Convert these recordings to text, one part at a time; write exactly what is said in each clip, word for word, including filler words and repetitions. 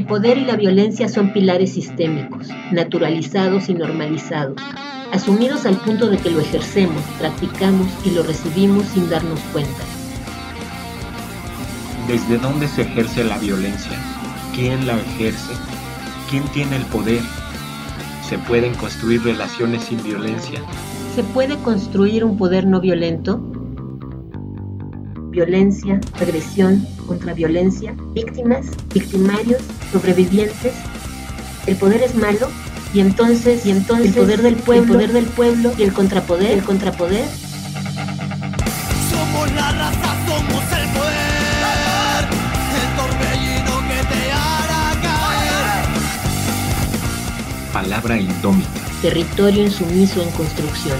El poder y la violencia son pilares sistémicos, naturalizados y normalizados, asumidos al punto de que lo ejercemos, practicamos y lo recibimos sin darnos cuenta. ¿Desde dónde se ejerce la violencia? ¿Quién la ejerce? ¿Quién tiene el poder? ¿Se pueden construir relaciones sin violencia? ¿Se puede construir un poder no violento? Violencia, agresión, contraviolencia, víctimas, victimarios, sobrevivientes. ¿El poder es malo? Y entonces, y entonces el poder del pueblo, el poder del pueblo y el contrapoder, el contrapoder. Somos la raza, somos el poder, el torbellino que te hará caer. Palabra indómita. Territorio insumiso en construcción.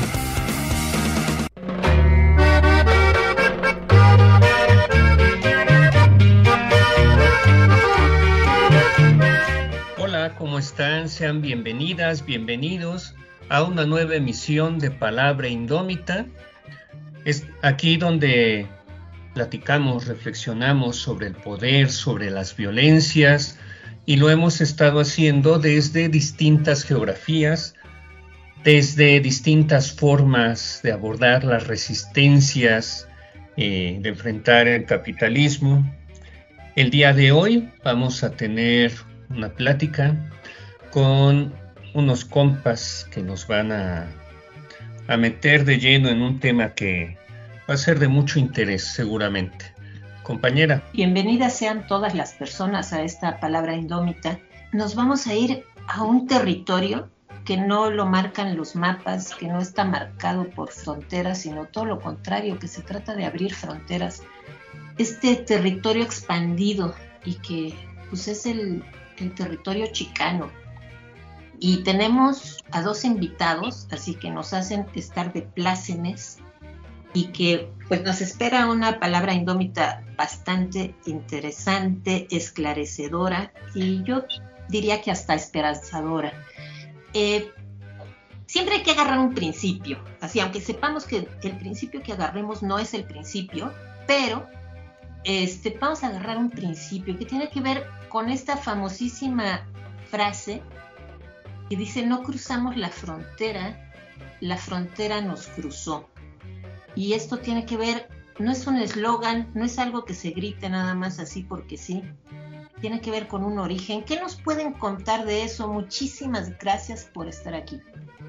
¿Cómo están? Sean bienvenidas, bienvenidos a una nueva emisión de Palabra Indómita. Es aquí donde platicamos, reflexionamos sobre el poder, sobre las violencias, y lo hemos estado haciendo desde distintas geografías, desde distintas formas de abordar las resistencias, eh, de enfrentar el capitalismo. El día de hoy vamos a tener una plática con unos compas que nos van a, a meter de lleno en un tema que va a ser de mucho interés seguramente. Compañera. Bienvenidas sean todas las personas a esta Palabra Indómita. Nos vamos a ir a un territorio que no lo marcan los mapas, que no está marcado por fronteras, sino todo lo contrario, que se trata de abrir fronteras. Este territorio expandido y que pues es el el territorio chicano, y tenemos a dos invitados, así que nos hacen estar de plácemes y que pues nos espera una palabra indómita bastante interesante, esclarecedora y yo diría que hasta esperanzadora. Eh, siempre hay que agarrar un principio, así aunque sepamos que el principio que agarremos no es el principio, pero este, vamos a agarrar un principio que tiene que ver con esta famosísima frase que dice: no cruzamos la frontera, la frontera nos cruzó. Y esto tiene que ver, no es un eslogan, no es algo que se grite nada más así porque sí, tiene que ver con un origen. ¿Qué nos pueden contar de eso? Muchísimas gracias por estar aquí.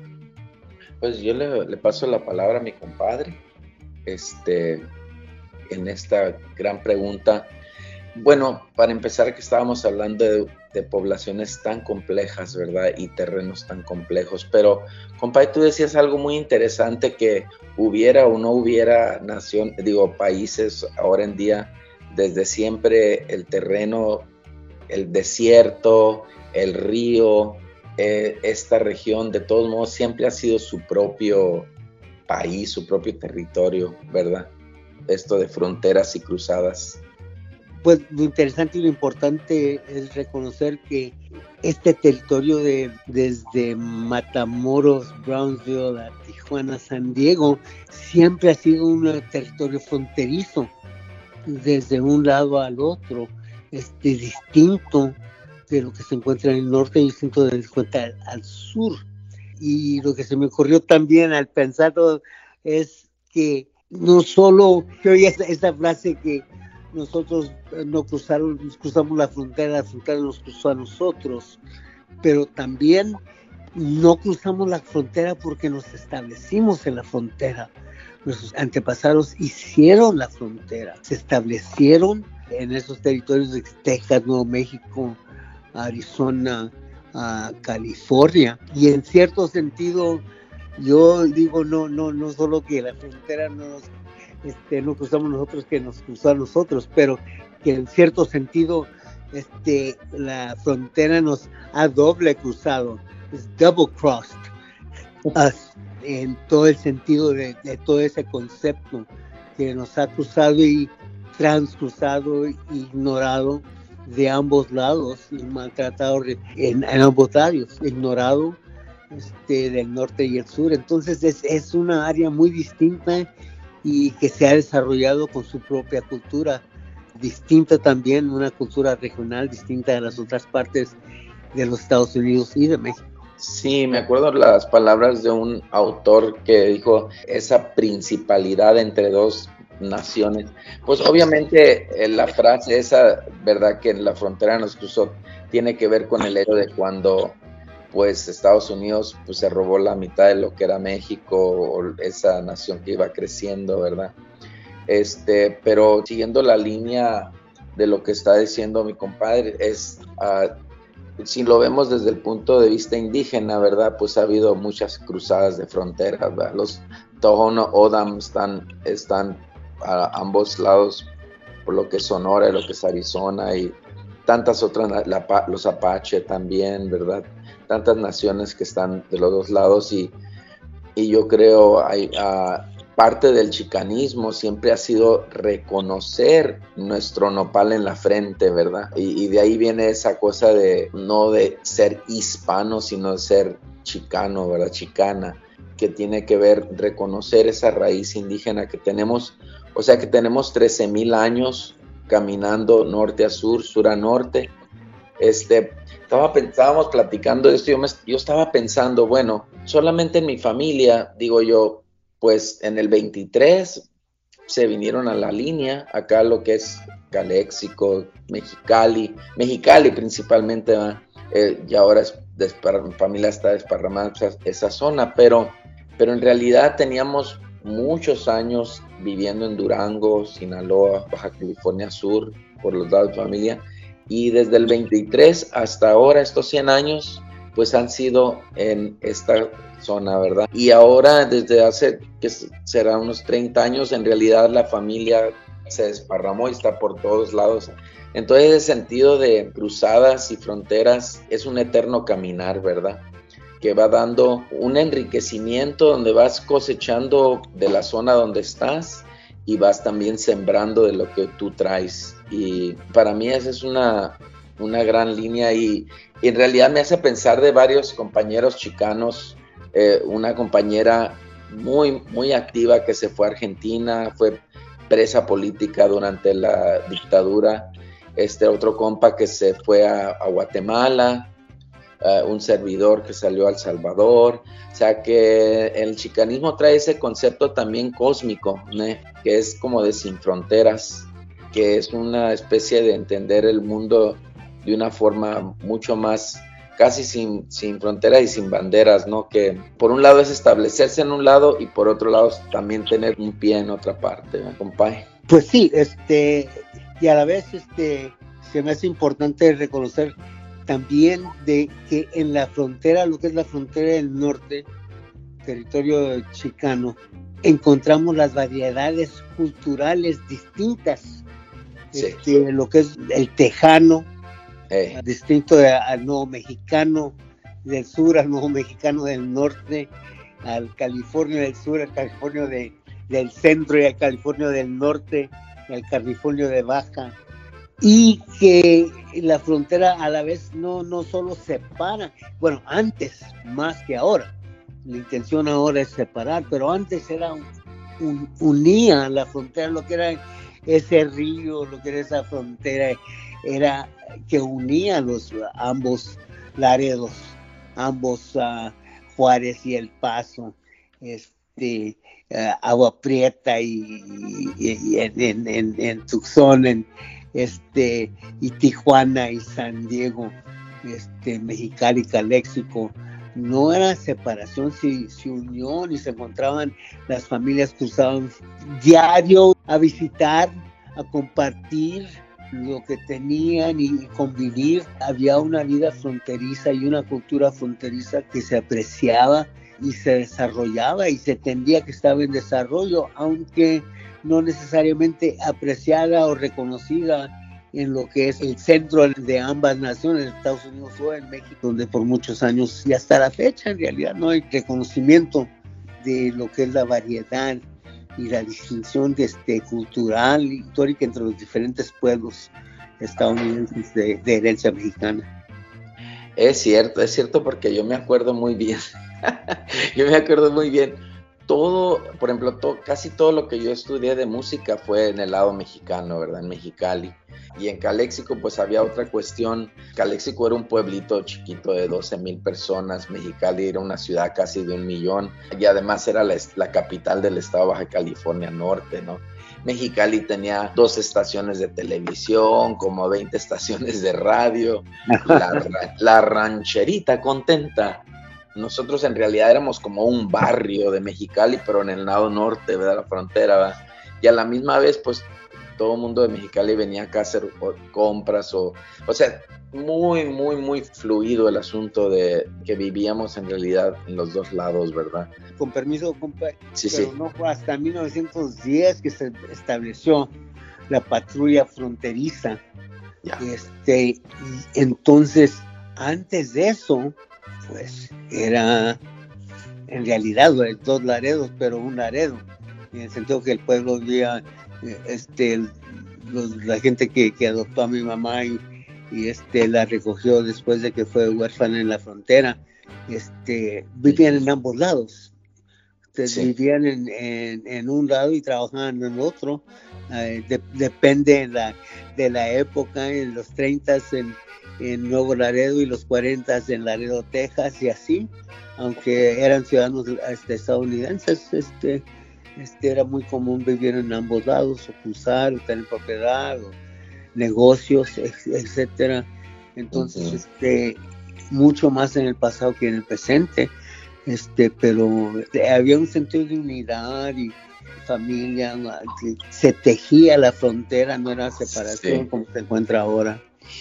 Pues yo le, le paso la palabra a mi compadre este, en esta gran pregunta. Bueno, para empezar, que estábamos hablando de, de poblaciones tan complejas, ¿verdad? Y terrenos tan complejos. Pero, compadre, tú decías algo muy interesante, que hubiera o no hubiera nación, digo, países ahora en día, desde siempre el terreno, el desierto, el río, eh, esta región, de todos modos, siempre ha sido su propio país, su propio territorio, ¿verdad? Esto de fronteras y cruzadas. Pues lo interesante y lo importante es reconocer que este territorio de, desde Matamoros, Brownsville, a Tijuana, San Diego, siempre ha sido un territorio fronterizo, desde un lado al otro, este, distinto de lo que se encuentra en el norte y distinto de lo que se encuentra al, al sur. Y lo que se me ocurrió también al pensarlo es que no solo, yo oí esa, esa frase que nosotros no cruzaron, cruzamos la frontera, la frontera nos cruzó a nosotros, pero también no cruzamos la frontera porque nos establecimos en la frontera. Nuestros antepasados hicieron la frontera, se establecieron en esos territorios de Texas, Nuevo México, Arizona, uh, California, y en cierto sentido yo digo no, no, no solo que la frontera no nos Este, no cruzamos nosotros, que nos cruzó a nosotros, pero que en cierto sentido este, la frontera nos ha doble cruzado, es double crossed us, en todo el sentido de, de todo ese concepto que nos ha cruzado y transcruzado, ignorado de ambos lados y maltratado en, en ambos lados, ignorado este, del norte y el sur. Entonces es, es una área muy distinta y que se ha desarrollado con su propia cultura distinta también, una cultura regional distinta de las otras partes de los Estados Unidos y de México. Sí, me acuerdo las palabras de un autor que dijo esa principalidad entre dos naciones. Pues obviamente la frase esa, verdad, que en la frontera nos cruzó, tiene que ver con el hecho de cuando pues Estados Unidos pues se robó la mitad de lo que era México, o esa nación que iba creciendo, ¿verdad? Este, pero siguiendo la línea de lo que está diciendo mi compadre, es uh, si lo vemos desde el punto de vista indígena, ¿verdad? Pues ha habido muchas cruzadas de fronteras, ¿verdad? Los Tohono O'odham están, están a ambos lados, por lo que es Sonora, lo que es Arizona y tantas otras, la, los Apache también, ¿verdad? Tantas naciones que están de los dos lados y, y yo creo hay uh, parte del chicanismo siempre ha sido reconocer nuestro nopal en la frente, ¿verdad? Y, y de ahí viene esa cosa de no de ser hispano, sino de ser chicano, ¿verdad? Chicana, que tiene que ver reconocer esa raíz indígena que tenemos, o sea que tenemos trece mil años caminando norte a sur, sur a norte. Este, estaba, estábamos platicando de esto, yo, me, yo estaba pensando, bueno, solamente en mi familia, digo yo, pues en el veintitrés se vinieron a la línea, acá lo que es Calexico, Mexicali, Mexicali principalmente, eh, y ahora es mi familia está desparramada esa, esa zona, pero, pero en realidad teníamos muchos años viviendo en Durango, Sinaloa, Baja California Sur, por los lados de familia, y desde el veintitrés hasta ahora, estos cien años, pues han sido en esta zona, ¿verdad? Y ahora, desde hace, que será unos treinta años, en realidad la familia se desparramó y está por todos lados. Entonces, el sentido de cruzadas y fronteras es un eterno caminar, ¿verdad? Que va dando un enriquecimiento donde vas cosechando de la zona donde estás y vas también sembrando de lo que tú traes. Y para mí esa es una, una gran línea y, y en realidad me hace pensar de varios compañeros chicanos. Eh, una compañera muy, muy activa que se fue a Argentina, fue presa política durante la dictadura. Este otro compa que se fue a, a Guatemala, uh, un servidor que salió a El Salvador. O sea que el chicanismo trae ese concepto también cósmico, ¿no? Que es como de sin fronteras, que es una especie de entender el mundo de una forma mucho más, casi sin, sin fronteras y sin banderas, ¿no? Que por un lado es establecerse en un lado y por otro lado también tener un pie en otra parte, ¿no, compadre? Pues sí, este, y a la vez este, se me hace importante reconocer también de que en la frontera, lo que es la frontera del norte, territorio chicano, encontramos las variedades culturales distintas. Sí. Este, lo que es el tejano, Eh. distinto de, al nuevo mexicano del sur, al nuevo mexicano del norte, al californio del sur, al californio de, del centro y al californio del norte, y al californio de baja, y que la frontera a la vez no, no solo separa, bueno, antes más que ahora, la intención ahora es separar, pero antes era un, un, unía la frontera, lo que era ese río, lo que era esa frontera, era que unía los ambos Laredos, ambos uh, Juárez y El Paso, este uh, Agua Prieta y, y, y en, en, en, en Tucson, en, este y Tijuana y San Diego, este Mexicali, Calexico. No era separación, se, se unió y se encontraban, las familias cruzaban diario a visitar, a compartir lo que tenían y convivir. Había una vida fronteriza y una cultura fronteriza que se apreciaba y se desarrollaba y se entendía que estaba en desarrollo, aunque no necesariamente apreciada o reconocida en lo que es el centro de ambas naciones, Estados Unidos o en México, donde por muchos años y hasta la fecha en realidad no hay reconocimiento de lo que es la variedad y la distinción de este, cultural y histórica entre los diferentes pueblos estadounidenses de, de herencia mexicana. Es cierto, es cierto porque yo me acuerdo muy bien, yo me acuerdo muy bien, todo, por ejemplo, todo, casi todo lo que yo estudié de música fue en el lado mexicano, ¿verdad? En Mexicali. Y en Caléxico pues había otra cuestión. Caléxico era un pueblito chiquito de doce mil personas, Mexicali era una ciudad casi de un millón y además era la, la capital del estado de Baja California Norte, ¿no? Mexicali tenía dos estaciones de televisión, como veinte estaciones de radio, la, la rancherita contenta. Nosotros en realidad éramos como un barrio de Mexicali, pero en el lado norte, ¿verdad? La frontera, ¿verdad? Y a la misma vez pues todo el mundo de Mexicali venía acá a hacer compras, o, o sea, muy, muy, muy fluido el asunto de que vivíamos en realidad en los dos lados, ¿verdad? Con permiso, compa, sí, pero sí. no fue hasta mil novecientos diez que se estableció la patrulla fronteriza. Ya. Este, y entonces, antes de eso, pues, era en realidad dos Laredos, pero un Laredo, en el sentido que el pueblo vivía, este, los, la gente que, que adoptó a mi mamá y, y este, la recogió después de que fue huérfana en la frontera, este, vivían en ambos lados. Entonces, sí. Vivían en, en, en un lado y trabajaban en otro. Eh, de, depende de la, de la época, en los treintas en, en Nuevo Laredo y los cuarentas en Laredo, Texas, y así, aunque eran ciudadanos este, estadounidenses, este, este, era muy común vivir en ambos lados, o cruzar, o tener propiedad, o negocios, etcétera. Entonces, uh-huh. este, mucho más en el pasado que en el presente, este, pero había un sentido de unidad y familia, se tejía la frontera, no era separación, sí, como se encuentra ahora.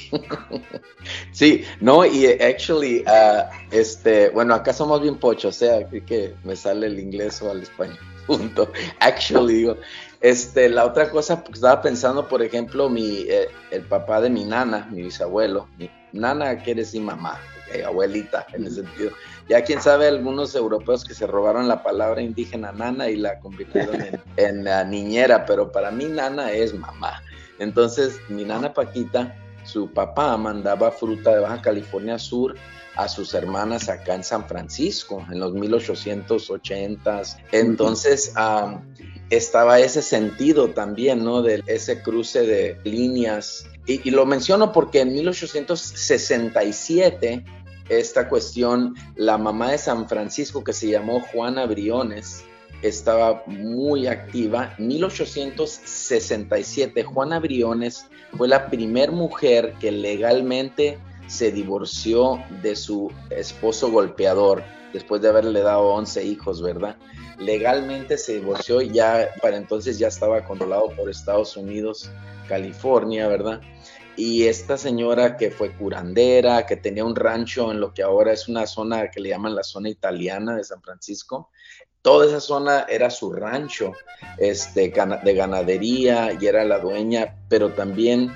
Sí, no, y actually, uh, este, bueno, acá somos bien pochos, o sea, que me sale el inglés o el español, punto. Actually, digo, este, la otra cosa, porque estaba pensando, por ejemplo, mi, eh, el papá de mi nana, mi bisabuelo, mi nana quiere decir mamá, okay, abuelita, en ese sentido. Ya quién sabe, algunos europeos que se robaron la palabra indígena nana y la convirtieron en, en uh, niñera, pero para mí nana es mamá. Entonces, mi nana Paquita, su papá mandaba fruta de Baja California Sur a sus hermanas acá en San Francisco, en los mil ochocientos ochentas. Entonces, um, estaba ese sentido también, ¿no? De ese cruce de líneas. Y, y lo menciono porque en mil ochocientos sesenta y siete, esta cuestión, la mamá de San Francisco, que se llamó Juana Briones, estaba muy activa. mil ochocientos sesenta y siete, Juana Briones fue la primer mujer que legalmente se divorció de su esposo golpeador, después de haberle dado once hijos, ¿verdad? Legalmente se divorció y ya, para entonces ya estaba controlado por Estados Unidos, California, ¿verdad? Y esta señora que fue curandera, que tenía un rancho en lo que ahora es una zona que le llaman la zona italiana de San Francisco, toda esa zona era su rancho este, de ganadería y era la dueña, pero también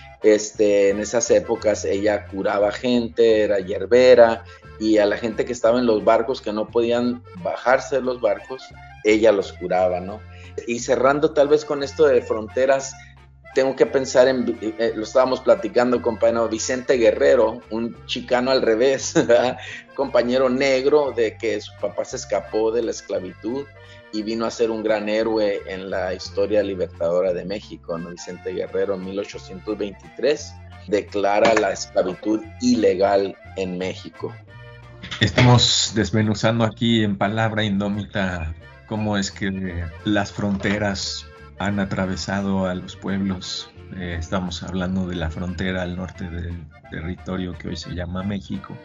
este, en esas épocas ella curaba gente, era hierbera, y a la gente que estaba en los barcos que no podían bajarse de los barcos, ella los curaba, ¿no? Y cerrando tal vez con esto de fronteras, tengo que pensar en, eh, lo estábamos platicando, compañero Vicente Guerrero, un chicano al revés, ¿verdad? Compañero negro de que su papá se escapó de la esclavitud y vino a ser un gran héroe en la historia libertadora de México, ¿no? Vicente Guerrero en mil ochocientos veintitrés declara la esclavitud ilegal en México. Estamos desmenuzando aquí en Palabra Indómita cómo es que las fronteras han atravesado a los pueblos. Eh, estamos hablando de la frontera al norte del territorio que hoy se llama México,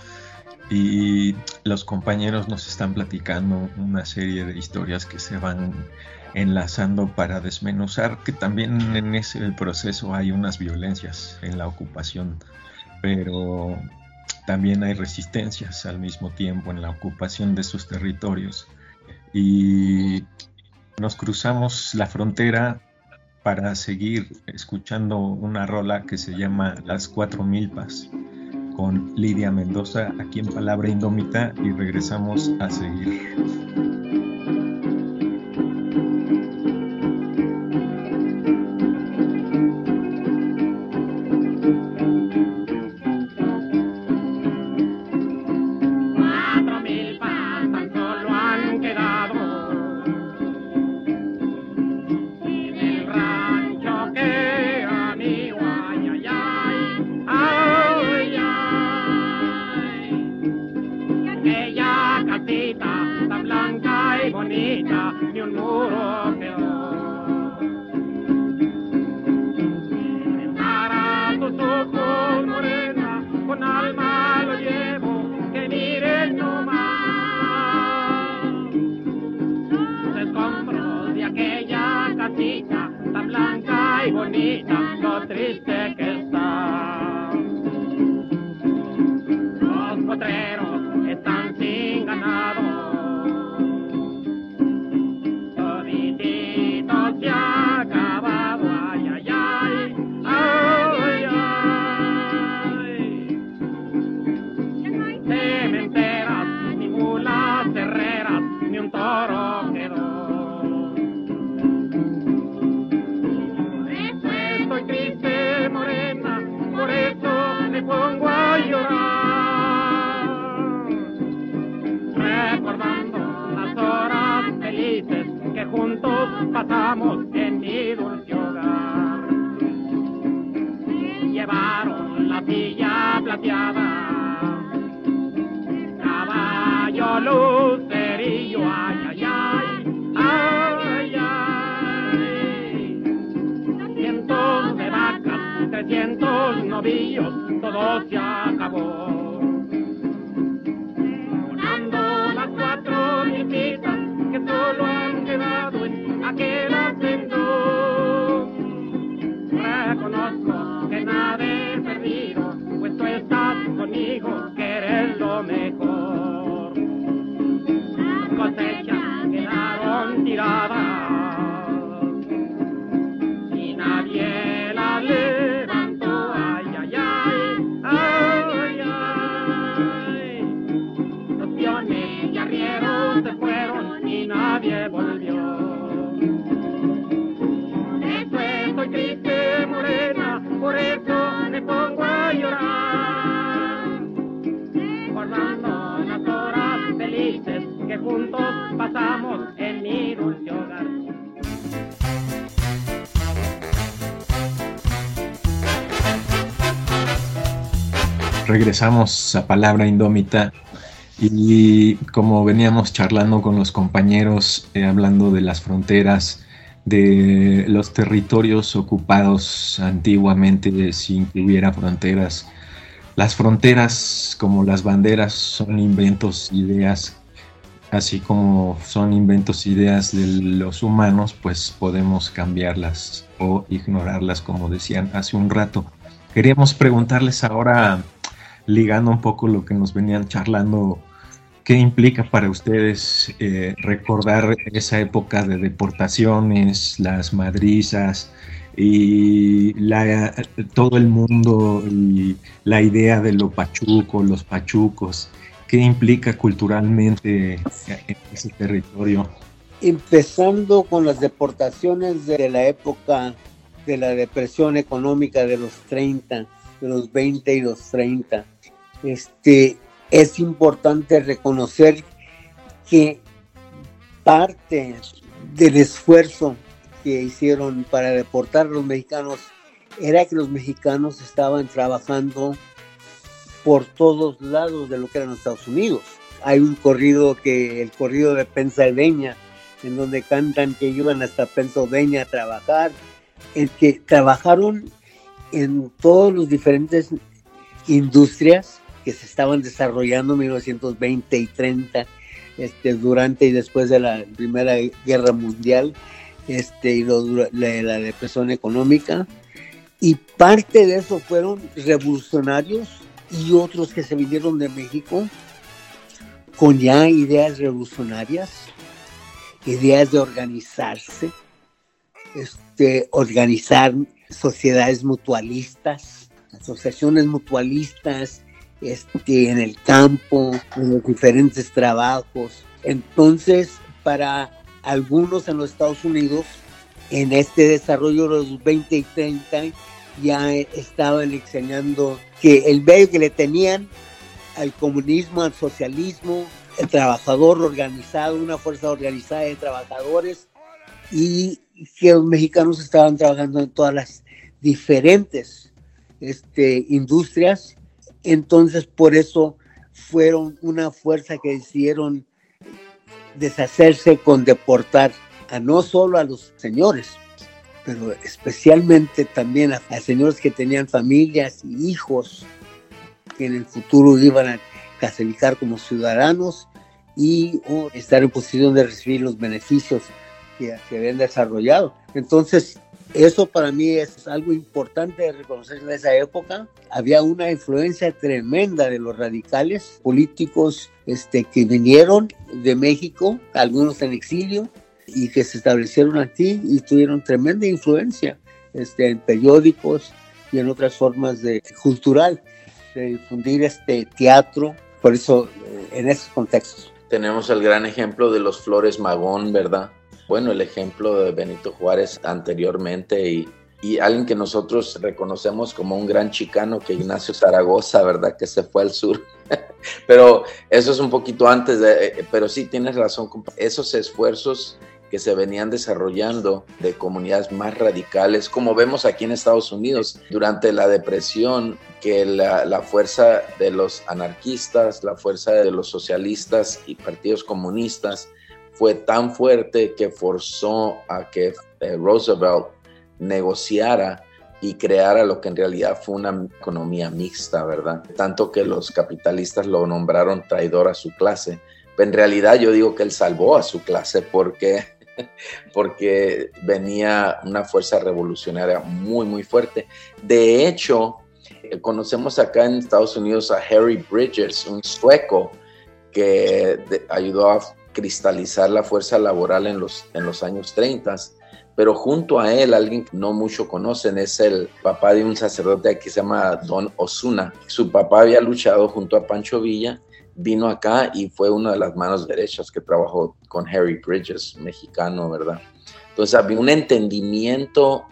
y los compañeros nos están platicando una serie de historias que se van enlazando para desmenuzar que también en ese proceso hay unas violencias en la ocupación, pero también hay resistencias al mismo tiempo en la ocupación de sus territorios. Y nos cruzamos la frontera para seguir escuchando una rola que se llama Las Cuatro Milpas con Lidia Mendoza aquí en Palabra Indómita, y regresamos a seguir. Cuatro milpas tan solo han quedado bonita, ni un muro quedó. Para tus ojos, morena, con alma lo llevo, que miren nomás. Los escombros de aquella casita, tan blanca y bonita, lo triste que está. Los potreros están sin ganado, toditito se ha acabado, ay, ay, ay, ay, ay. Cementeras, ni mulas herreras, ni un toro quedó. Estoy triste, morena, por eso me pongo a llorar, recordando las horas felices que juntos pasamos en mi dulce hogar. Llevaron la silla plateada, caballo lucerillo, ay, ay, ay, ay, ay. Cientos de vacas, trescientos novillos, todo se acabó. Sonando las cuatro visitas que solo han quedado en aquel hacendón. Reconozco que nada he perdido, pues tú estás conmigo, que eres lo mejor. Las cosechas quedaron tiradas y nadie las levantó, ay, ay, ay, ay, ay. Los peones y arrieros se fueron y nadie volvió. Eso estoy triste, morena, por eso me pongo a llorar, recordando las horas felices que juntos pasamos en mi dulce hogar. Regresamos a Palabra Indómita y como veníamos charlando con los compañeros, eh, hablando de las fronteras, de los territorios ocupados antiguamente sin que hubiera fronteras. Las fronteras, como las banderas, son inventos, ideas, así como son inventos, ideas de los humanos, pues podemos cambiarlas o ignorarlas, como decían hace un rato. Queríamos preguntarles ahora, ligando un poco lo que nos venían charlando, ¿qué implica para ustedes eh, recordar esa época de deportaciones, las madrizas y la, todo el mundo y la idea de lo pachuco, los pachucos? ¿Qué implica culturalmente en ese territorio? Empezando con las deportaciones de la época de la depresión económica de los treinta, de los veinte y los treinta, este, es importante reconocer que parte del esfuerzo que hicieron para deportar a los mexicanos era que los mexicanos estaban trabajando por todos lados de lo que eran Estados Unidos. Hay un corrido, que el corrido de Pennsylvania, en donde cantan que iban hasta Pennsylvania a trabajar, el que trabajaron en todos los diferentes industrias que se estaban desarrollando en mil novecientos veinte y treinta, este, durante y después de la Primera Guerra Mundial, este, y lo, la, la depresión económica, y parte de eso fueron revolucionarios y otros que se vinieron de México con ya ideas revolucionarias, ideas de organizarse, este, organizar sociedades mutualistas, asociaciones mutualistas, este, en el campo, en los diferentes trabajos. Entonces, para algunos en los Estados Unidos, en este desarrollo de los veinte y treinta, ya estaban enseñando que el medio que le tenían al comunismo, al socialismo, el trabajador organizado, una fuerza organizada de trabajadores, y que los mexicanos estaban trabajando en todas las diferentes este, industrias. Entonces, por eso fueron una fuerza que decidieron deshacerse con deportar a no solo a los señores, pero especialmente también a, a señores que tenían familias y hijos que en el futuro iban a clasificar como ciudadanos y o estar en posición de recibir los beneficios que se habían desarrollado. Entonces, eso para mí es algo importante de reconocer en esa época. Había una influencia tremenda de los radicales políticos este, que vinieron de México, algunos en exilio, y que se establecieron aquí y tuvieron tremenda influencia este, en periódicos y en otras formas de cultural, de difundir este teatro, por eso en esos contextos. Tenemos el gran ejemplo de los Flores Magón, ¿verdad? Bueno, el ejemplo de Benito Juárez anteriormente y, y alguien que nosotros reconocemos como un gran chicano, que Ignacio Zaragoza, ¿verdad? Que se fue al sur. Pero eso es un poquito antes, de, pero sí tienes razón, esos esfuerzos que se venían desarrollando de comunidades más radicales, como vemos aquí en Estados Unidos durante la depresión, que la, la fuerza de los anarquistas, la fuerza de los socialistas y partidos comunistas fue tan fuerte que forzó a que eh, Roosevelt negociara y creara lo que en realidad fue una economía mixta, ¿verdad? Tanto que los capitalistas lo nombraron traidor a su clase, pero en realidad yo digo que él salvó a su clase porque porque venía una fuerza revolucionaria muy, muy fuerte. De hecho, conocemos acá en Estados Unidos a Harry Bridges, un sueco que de, ayudó a cristalizar la fuerza laboral en los, en los años treinta, pero junto a él, alguien que no mucho conocen, es el papá de un sacerdote que se llama Don Osuna. Su papá había luchado junto a Pancho Villa, vino acá y fue una de las manos derechas que trabajó con Harry Bridges, mexicano, ¿verdad? Entonces había un entendimiento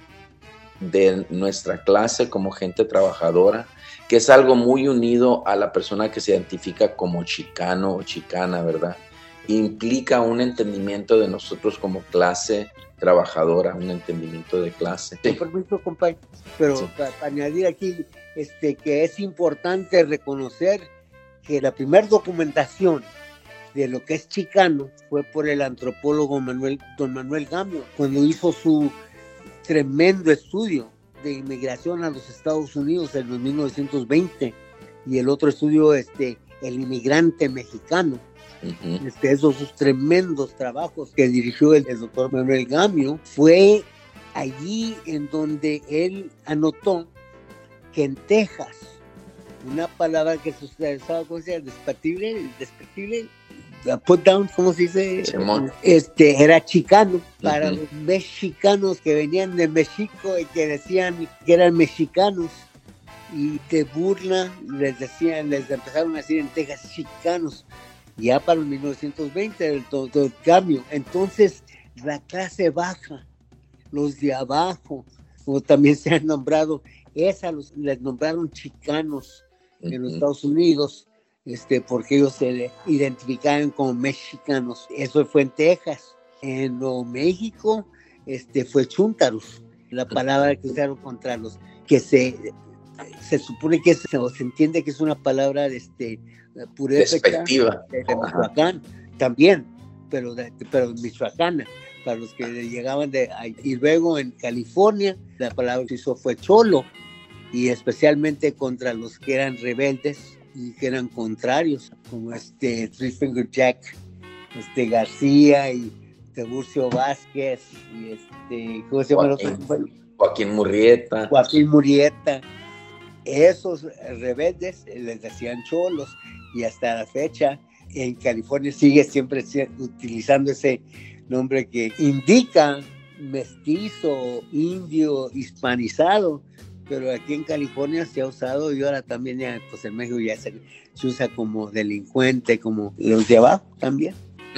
de nuestra clase como gente trabajadora, que es algo muy unido a la persona que se identifica como chicano o chicana, ¿verdad? Implica un entendimiento de nosotros como clase trabajadora, un entendimiento de clase. Con permiso, compadre, pero sí. para, para añadir aquí este, que es importante reconocer que la primera documentación de lo que es chicano fue por el antropólogo Manuel, don Manuel Gamio, cuando hizo su tremendo estudio de inmigración a los Estados Unidos en los mil novecientos veinte, y el otro estudio, este, el inmigrante mexicano. Uh-huh. Este, esos sus tremendos trabajos que dirigió el, el doctor Manuel Gamio, fue allí en donde él anotó que en Texas, una palabra que se usaba, ¿cómo se llama? Despectivo, despectivo, put down, ¿cómo se dice? Simón. Este, era chicano, para uh-huh. los mexicanos que venían de México y que decían que eran mexicanos, y de burla les decían, les empezaron a decir en Texas chicanos, ya para mil novecientos veinte, el todo el cambio. Entonces, la clase baja, los de abajo, como también se han nombrado, esa los, les nombraron chicanos en los Estados Unidos, este, porque ellos se identificaban como mexicanos. Eso fue en Texas. En Nuevo México este, fue chúntaros, la palabra que usaron contra los que se, se supone que se, o se entiende que es una palabra de este, despectiva de, de Michoacán también, pero de, pero michoacana, para los que llegaban de ahí. Y luego en California la palabra que usó fue cholo, y especialmente contra los que eran rebeldes y que eran contrarios, como este Three Finger Jack, este García y Tiburcio Vázquez y este, ¿cómo se llama? Joaquín, Joaquín Murrieta. Joaquín Murrieta. Esos rebeldes les decían cholos, y hasta la fecha en California sigue siempre utilizando ese nombre que indica mestizo, indio, hispanizado, pero aquí en California se ha usado, y ahora también ya, pues en México ya se, se usa como delincuente, como los de abajo también.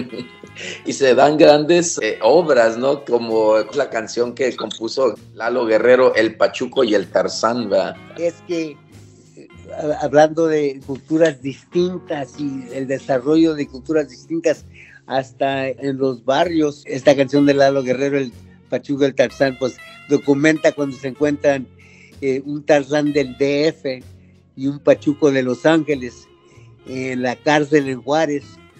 Y se dan grandes eh, obras, ¿no? Como la canción que compuso Lalo Guerrero, El Pachuco y el Tarzán, ¿verdad? Es que, eh, hablando de culturas distintas y el desarrollo de culturas distintas hasta en los barrios, esta canción de Lalo Guerrero, El Pachuco y el Tarzán, pues documenta cuando se encuentran eh, un Tarzán del D F y un Pachuco de Los Ángeles en la cárcel en Juárez,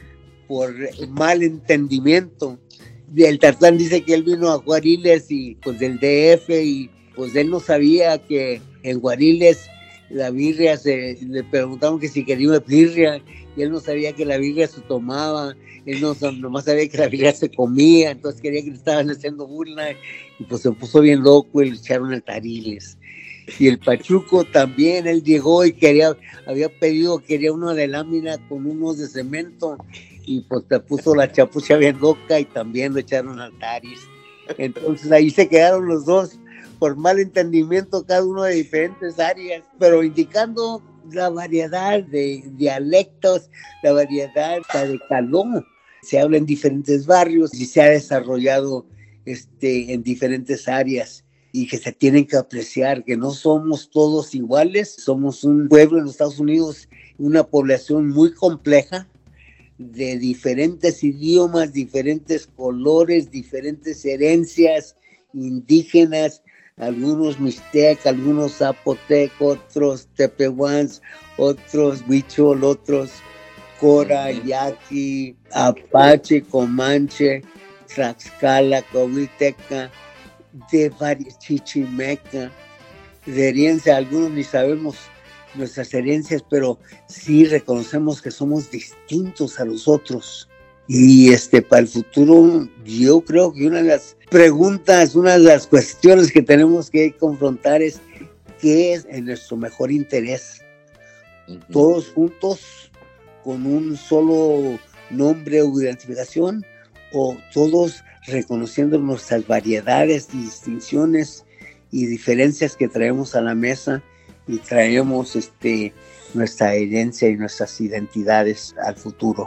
por mal entendimiento. El Tarzán dice que él vino a Guariles y pues del D F y pues él no sabía que en Guariles la birria, se, le preguntaron que si quería una birria y él no sabía que la birria se tomaba, él no nomás sabía que la birria se comía, entonces quería que le estaban haciendo burla y pues se puso bien loco y le echaron al Tariles. Y el Pachuco también, él llegó y quería, había pedido, quería uno de lámina con unos de cemento y pues te puso la chapucha bien loca y también lo echaron al Taris. Entonces ahí se quedaron los dos por mal entendimiento, cada uno de diferentes áreas, pero indicando la variedad de dialectos, la variedad de calor. Se habla en diferentes barrios y se ha desarrollado este, en diferentes áreas y que se tienen que apreciar, que no somos todos iguales, somos un pueblo en los Estados Unidos, una población muy compleja, de diferentes idiomas, diferentes colores, diferentes herencias indígenas, algunos mixtec, algunos zapotecos, otros tepehuans, otros huichol, otros cora, yaqui, apache, comanche, tlaxcala, coahuilteca, de varios, chichimeca, de herencia, algunos ni sabemos nuestras herencias, pero sí reconocemos que somos distintos a los otros. Y este, para el futuro, yo creo que una de las preguntas, una de las cuestiones que tenemos que confrontar es qué es en nuestro mejor interés. Uh-huh. Todos juntos, con un solo nombre o identificación, o todos reconociendo nuestras variedades, distinciones y diferencias que traemos a la mesa y traemos este, nuestra herencia y nuestras identidades al futuro.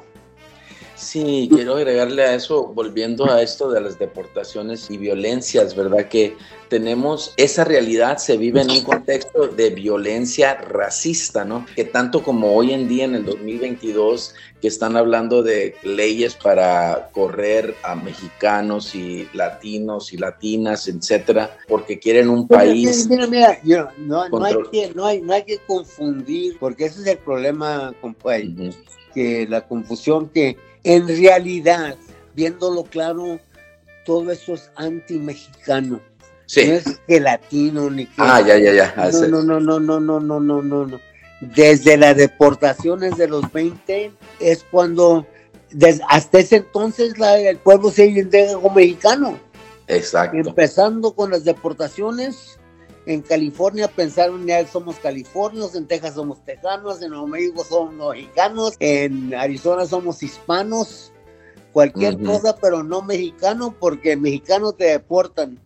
Sí, quiero agregarle a eso, volviendo a esto de las deportaciones y violencias, ¿verdad? Que tenemos, esa realidad se vive en un contexto de violencia racista, ¿no? Que tanto como hoy en día, en el dos mil veintidós, que están hablando de leyes para correr a mexicanos y latinos y latinas, etcétera, porque quieren un país... Mira, mira, mira no, no, hay que, no, hay, no hay que confundir, porque ese es el problema, compadre, uh-huh. que la confusión que... En realidad, viéndolo claro, todo eso es anti-mexicano. Sí. No es que latino ni que... Ah, ya, ya, ya. No, no, no, no, no, no, no, no, no. Desde las deportaciones de los veinte es cuando, desde, hasta ese entonces, la, el pueblo se identifica como mexicano. Exacto. Empezando con las deportaciones, en California pensaron ya somos californios, en Texas somos tejanos, en Nuevo México somos mexicanos, en Arizona somos hispanos, cualquier uh-huh. cosa, pero no mexicano, porque mexicano te deportan.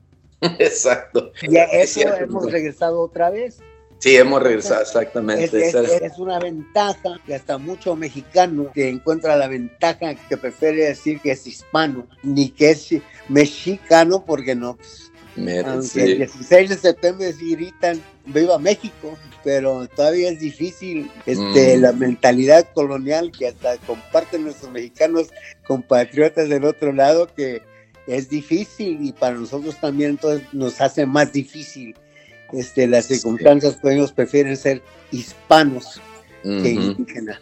Exacto. Ya eso es hemos ¿no? regresado otra vez. Sí, hemos regresado, exactamente. Es, es, es una ventaja que hasta mucho mexicano que encuentra la ventaja que prefiere decir que es hispano, ni que es mexicano, porque no... Pues, aunque sí. El dieciséis de septiembre sí gritan ¡Viva México! Pero todavía es difícil este, mm. la mentalidad colonial que hasta comparten nuestros mexicanos compatriotas del otro lado, que es difícil y para nosotros también entonces nos hace más difícil este, las circunstancias, sí. que ellos prefieren ser hispanos mm-hmm. que indígenas.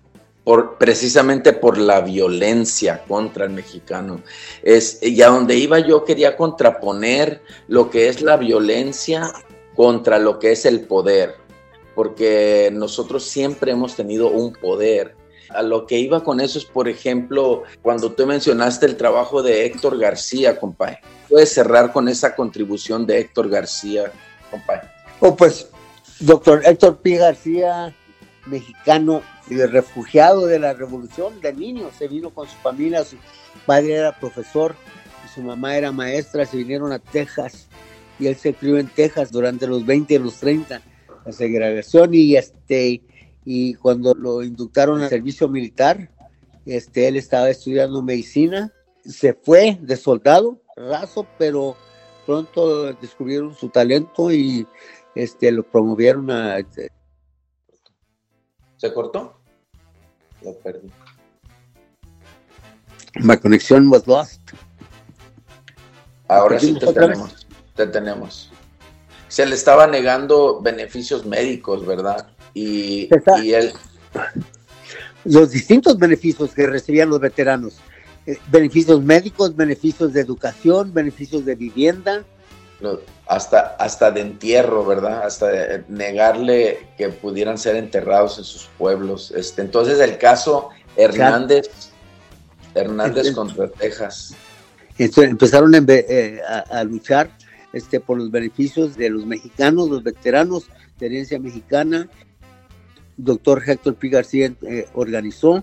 Por, precisamente por la violencia contra el mexicano. Es, y a donde iba yo quería contraponer lo que es la violencia contra lo que es el poder, porque nosotros siempre hemos tenido un poder. A lo que iba con eso es, por ejemplo, cuando tú mencionaste el trabajo de Héctor García, compadre. ¿Puedes cerrar con esa contribución de Héctor García, compadre? Oh, pues, doctor Héctor P. García, mexicano, refugiado de la revolución, de niño, se vino con su familia, su padre era profesor, su mamá era maestra, se vinieron a Texas y él se crió en Texas durante los veinte y los treinta, la segregación, y este y cuando lo inductaron al servicio militar, este él estaba estudiando medicina, se fue de soldado, raso, pero pronto descubrieron su talento y este lo promovieron a... ¿Se cortó? Lo perdí. My connection was lost. Ahora sí te tenemos, te tenemos. Se le estaba negando beneficios médicos, ¿verdad? Y, está, y él... los distintos beneficios que recibían los veteranos, eh, beneficios médicos, beneficios de educación, beneficios de vivienda. No, hasta, hasta de entierro, ¿verdad? Hasta de negarle que pudieran ser enterrados en sus pueblos. Este, entonces el caso Hernández, Hernández el, contra Texas. Entonces empezaron a, eh, a, a luchar este, por los beneficios de los mexicanos, los veteranos de herencia mexicana. Doctor Héctor P. García eh, organizó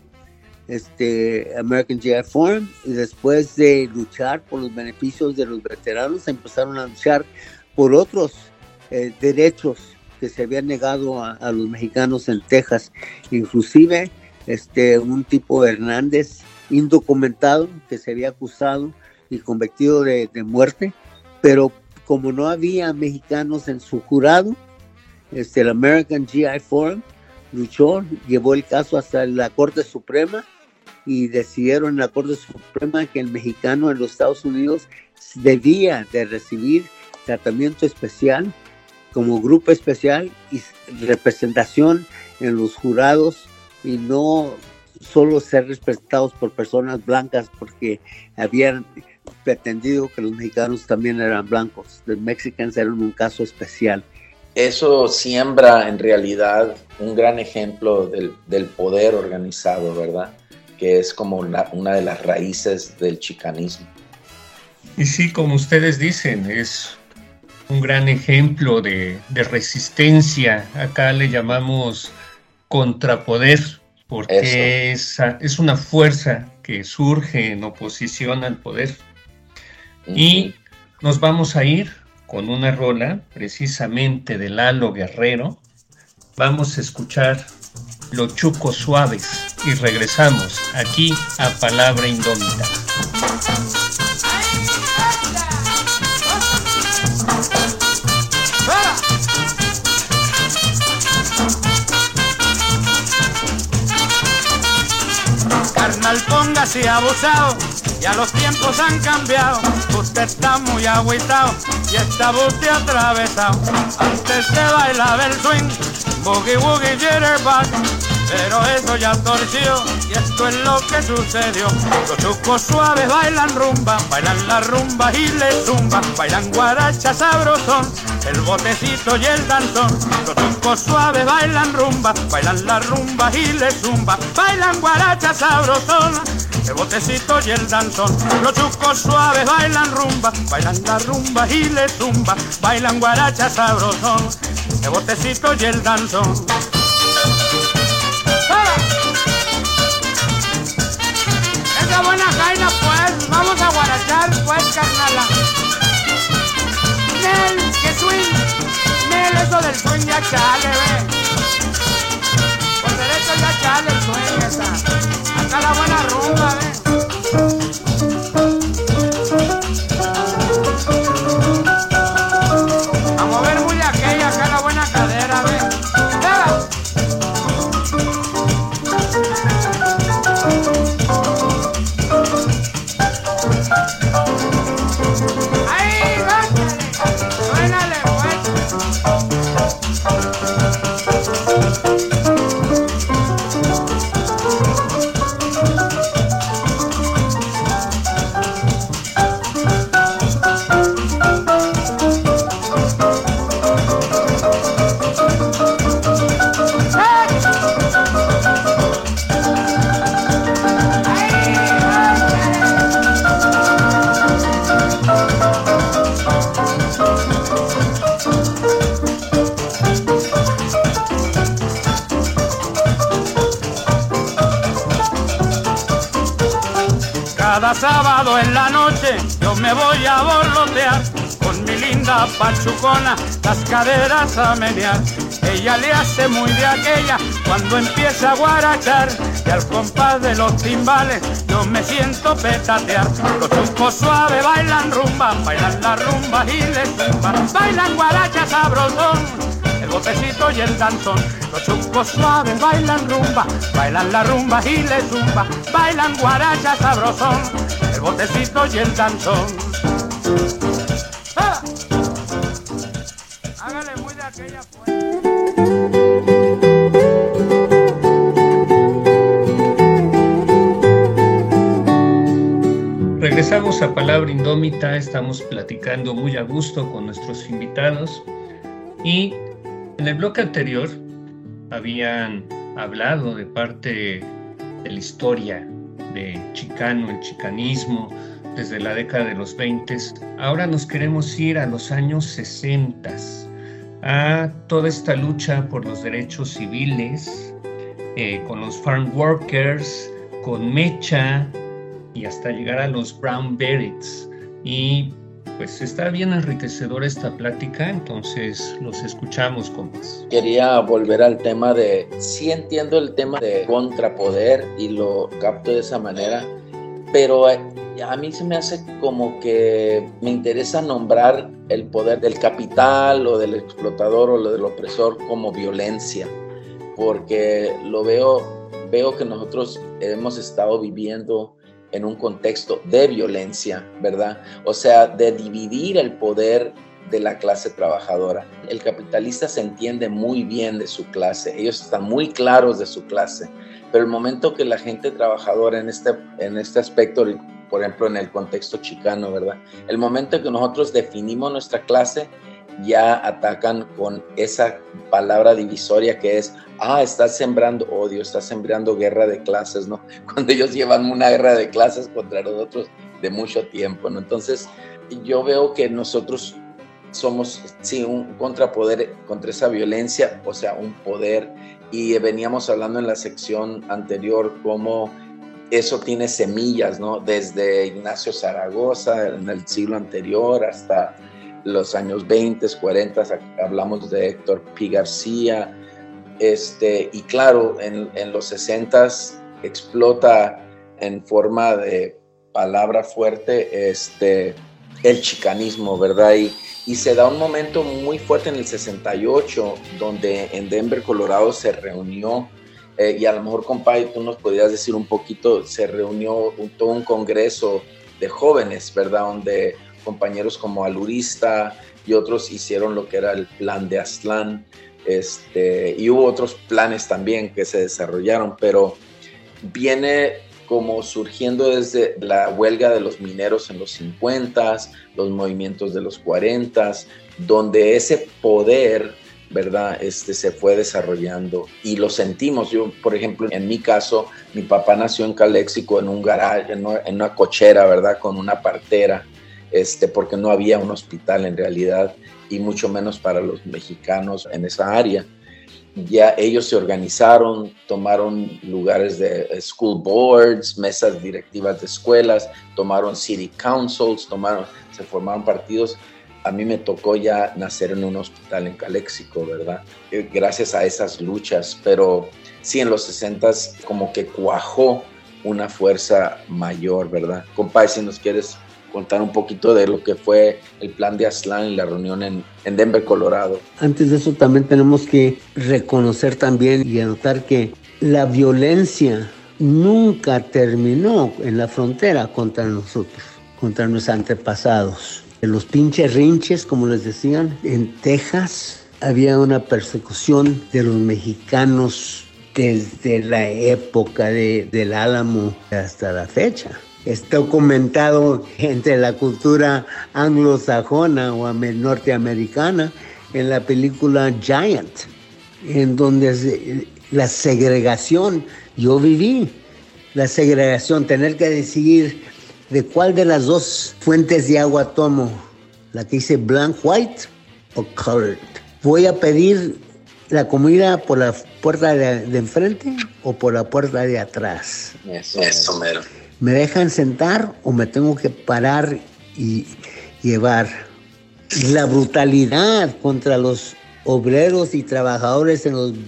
este American G I Forum, y después de luchar por los beneficios de los veteranos empezaron a luchar por otros eh, derechos que se habían negado a, a los mexicanos en Texas, inclusive este un tipo Hernández indocumentado que se había acusado y convicto de, de muerte, pero como no había mexicanos en su jurado, este el American G I Forum luchó, llevó el caso hasta la Corte Suprema y decidieron en la Corte Suprema que el mexicano en los Estados Unidos debía de recibir tratamiento especial como grupo especial y representación en los jurados y no solo ser respetados por personas blancas, porque habían pretendido que los mexicanos también eran blancos. Los mexicanos eran un caso especial. Eso siembra en realidad un gran ejemplo del, del poder organizado, ¿verdad? Que es como una, una de las raíces del chicanismo. Y sí, como ustedes dicen, es un gran ejemplo de, de resistencia. Acá le llamamos contrapoder, porque es, es una fuerza que surge en oposición al poder. Uh-huh. Y nos vamos a ir con una rola precisamente de Lalo Guerrero. Vamos a escuchar Los Chucos Suaves y regresamos aquí a Palabra Indómita. Carnal, póngase abusado, ya los tiempos han cambiado. Usted está muy agüitado y está usted atravesado. Antes se bailaba el swing, boogie woogie jitterbug, pero eso ya torció y esto es lo que sucedió. Los chucos suaves bailan rumba, bailan la rumba y le zumba, bailan guaracha sabrosón, el botecito y el danzón. Los chucos suaves bailan rumba, bailan la rumba y le zumba, bailan guaracha sabrosón, el botecito y el danzón. Los chucos suaves bailan rumba, bailan la rumba y le zumba, bailan guaracha sabrosón, el botecito y el danzón. Esa buena jaina pues, vamos a guarachar pues, carnala. Nel, que swing, Nel, eso del swing ya chale, ve. Por derecho ya chale el swing esa. Acá la buena rumba, ve. A mover muy aquella, acá la buena cadera, ve. Cada sábado en la noche yo me voy a borlotear con mi linda pachucona, las caderas a menear. Ella le hace muy de aquella cuando empieza a guarachar, y al compás de los timbales yo me siento petatear. Los chucos suaves bailan rumba, bailan la rumba y le zumba, bailan guaracha sabrosón, el botecito y el danzón. Los chucos suaves bailan rumba, bailan la rumba y le zumba, bailan guaracha sabrosón, el botecito y el danzón. ¡Ah! Hágale muy de aquella pues. Regresamos a Palabra Indómita, estamos platicando muy a gusto con nuestros invitados y en el bloque anterior habían hablado de parte de la historia de Chicano, el chicanismo desde la década de los veinte. Ahora nos queremos ir a los años sesenta, a toda esta lucha por los derechos civiles, eh, con los farm workers, con Mecha y hasta llegar a los Brown Berets. Y pues está bien enriquecedora esta plática, entonces los escuchamos, compas. Quería volver al tema de, sí entiendo el tema de contrapoder y lo capto de esa manera, pero a mí se me hace como que me interesa nombrar el poder del capital o del explotador o del opresor como violencia, porque lo veo, veo que nosotros hemos estado viviendo en un contexto de violencia, ¿verdad? O sea, de dividir el poder de la clase trabajadora. El capitalista se entiende muy bien de su clase, ellos están muy claros de su clase, pero el momento que la gente trabajadora en este, en este aspecto, por ejemplo, en el contexto chicano, ¿verdad? El momento que nosotros definimos nuestra clase, ya atacan con esa palabra divisoria que es, ah, estás sembrando odio, estás sembrando guerra de clases, ¿no? Cuando ellos llevan una guerra de clases contra nosotros de mucho tiempo, ¿no? Entonces, yo veo que nosotros somos, sí, un contrapoder contra esa violencia, o sea, un poder, y veníamos hablando en la sección anterior cómo eso tiene semillas, ¿no? Desde Ignacio Zaragoza en el siglo anterior hasta los años veinte, cuarenta, hablamos de Héctor P. García, este, y claro, en, en los sesenta explota en forma de palabra fuerte este, el chicanismo, ¿verdad? Y, y se da un momento muy fuerte en el sesenta y ocho, donde en Denver, Colorado, se reunió, eh, y a lo mejor, compadre, tú nos podrías decir un poquito, se reunió un, todo un congreso de jóvenes, ¿verdad? Donde compañeros como Alurista y otros hicieron lo que era el plan de Aztlán, este, y hubo otros planes también que se desarrollaron, pero viene como surgiendo desde la huelga de los mineros en los cincuenta, los movimientos de los cuarenta, donde ese poder, ¿verdad? Este, se fue desarrollando y lo sentimos. Yo, por ejemplo, en mi caso, mi papá nació en Calexico en un garaje, en una, en una cochera, ¿verdad? Con una partera. Este, porque no había un hospital en realidad, y mucho menos para los mexicanos en esa área. Ya ellos se organizaron, tomaron lugares de school boards, mesas directivas de escuelas, tomaron city councils, tomaron, se formaron partidos. A mí me tocó ya nacer en un hospital en Calexico, ¿verdad? Gracias a esas luchas, pero sí, en los sesentas como que cuajó una fuerza mayor, ¿verdad? Compadre, si nos quieres contar un poquito de lo que fue el plan de Aztlán y la reunión en, en Denver, Colorado. Antes de eso también tenemos que reconocer también y anotar que la violencia nunca terminó en la frontera contra nosotros, contra nuestros antepasados. En los pinches rinches, como les decían, en Texas había una persecución de los mexicanos desde la época de, del Álamo hasta la fecha. Está documentado entre la cultura anglosajona o norteamericana en la película Giant, en donde la segregación, yo viví la segregación, tener que decidir de cuál de las dos fuentes de agua tomo, la que dice blank, white o colored. Voy a pedir la comida por la puerta de, de enfrente o por la puerta de atrás. Eso, eso mero. ¿Me dejan sentar o me tengo que parar y llevar? La brutalidad contra los obreros y trabajadores en los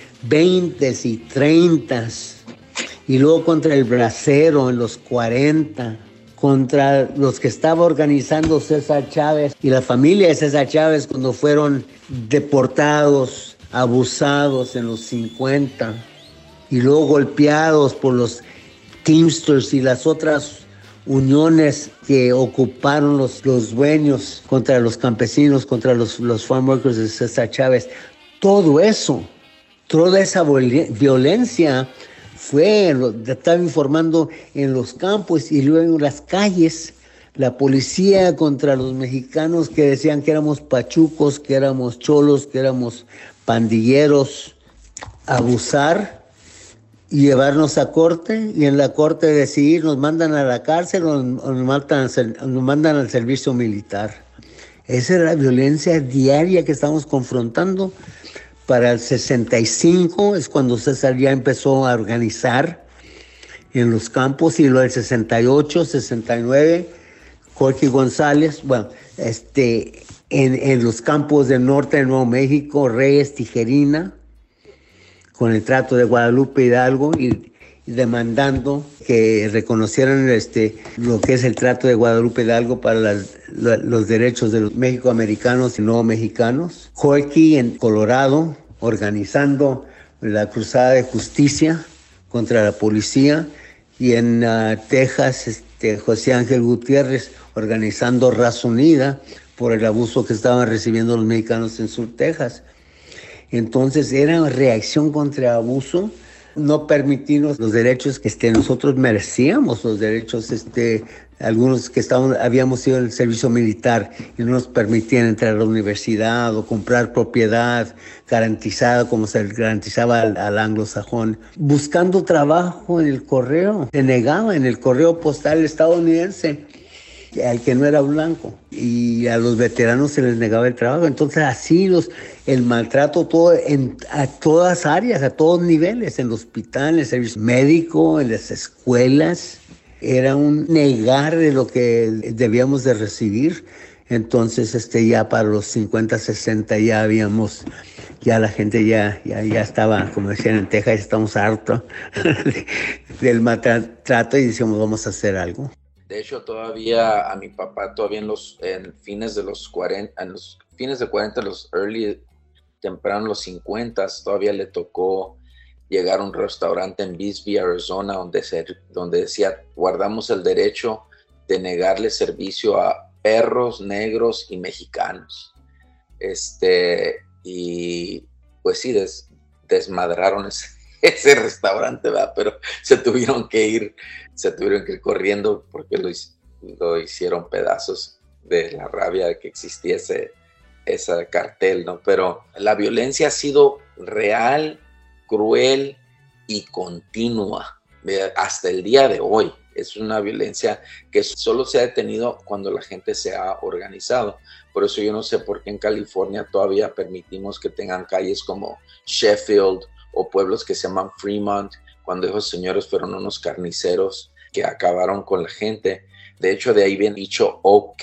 veintes y treintas, y luego contra el bracero en los cuarenta, contra los que estaba organizando César Chávez y la familia de César Chávez cuando fueron deportados, abusados en los cincuenta, y luego golpeados por los Teamsters y las otras uniones que ocuparon los, los dueños contra los campesinos, contra los, los farm workers de César Chávez. Todo eso, toda esa violencia fue, estaba informando en los campos y luego en las calles La policía contra los mexicanos que decían que éramos pachucos, que éramos cholos, que éramos pandilleros, abusar y llevarnos a corte, y en la corte decidir, nos mandan a la cárcel o nos, nos, mandan, nos mandan al servicio militar. Esa es la violencia diaria que estamos confrontando. Para el sesenta y cinco es cuando César ya empezó a organizar en los campos, y lo del sesenta y ocho, sesenta y nueve, Jorge González, bueno, este, en, en los campos del norte de Nuevo México, Reyes, Tijerina, con el trato de Guadalupe Hidalgo, y, y demandando que reconocieran este, lo que es el trato de Guadalupe Hidalgo para las, la, los derechos de los mexicoamericanos y no mexicanos. Jorge en Colorado, organizando la cruzada de justicia contra la policía, y en uh, Texas, este, José Ángel Gutiérrez organizando Raza Unida por el abuso que estaban recibiendo los mexicanos en Sur Texas. Entonces era reacción contra abuso, no permitirnos los derechos que este, nosotros merecíamos, los derechos, este, algunos que estaban, habíamos ido al servicio militar y no nos permitían entrar a la universidad o comprar propiedad garantizada como se garantizaba al, al anglosajón. Buscando trabajo en el correo, se negaba en el correo postal estadounidense al que no era blanco, y a los veteranos se les negaba el trabajo. Entonces así los, el maltrato todo en, a todas áreas, a todos niveles, en el hospital, en el servicio médico, en las escuelas, era un negar de lo que debíamos de recibir. Entonces este ya para los cincuenta, sesenta ya habíamos, ya la gente ya, ya, ya estaba, como decían en Texas, estamos hartos del maltrato, y decíamos vamos a hacer algo. De hecho, todavía a mi papá, todavía en los en fines de los cuarenta, en los fines de cuarenta, los early, temprano los cincuenta, todavía le tocó llegar a un restaurante en Bisbee, Arizona, donde, se, donde decía, guardamos el derecho de negarle servicio a perros, negros y mexicanos. Este, y pues sí, des, desmadraron ese, ese restaurante, ¿verdad? Pero se tuvieron que ir, se tuvieron que ir corriendo porque lo, lo hicieron pedazos de la rabia de que existiese ese cartel, ¿no? Pero la violencia ha sido real, cruel y continua hasta el día de hoy. Es una violencia que solo se ha detenido cuando la gente se ha organizado. Por eso yo no sé por qué en California todavía permitimos que tengan calles como Sheffield o pueblos que se llaman Fremont, cuando esos señores fueron unos carniceros que acabaron con la gente. De hecho, de ahí viene dicho OK.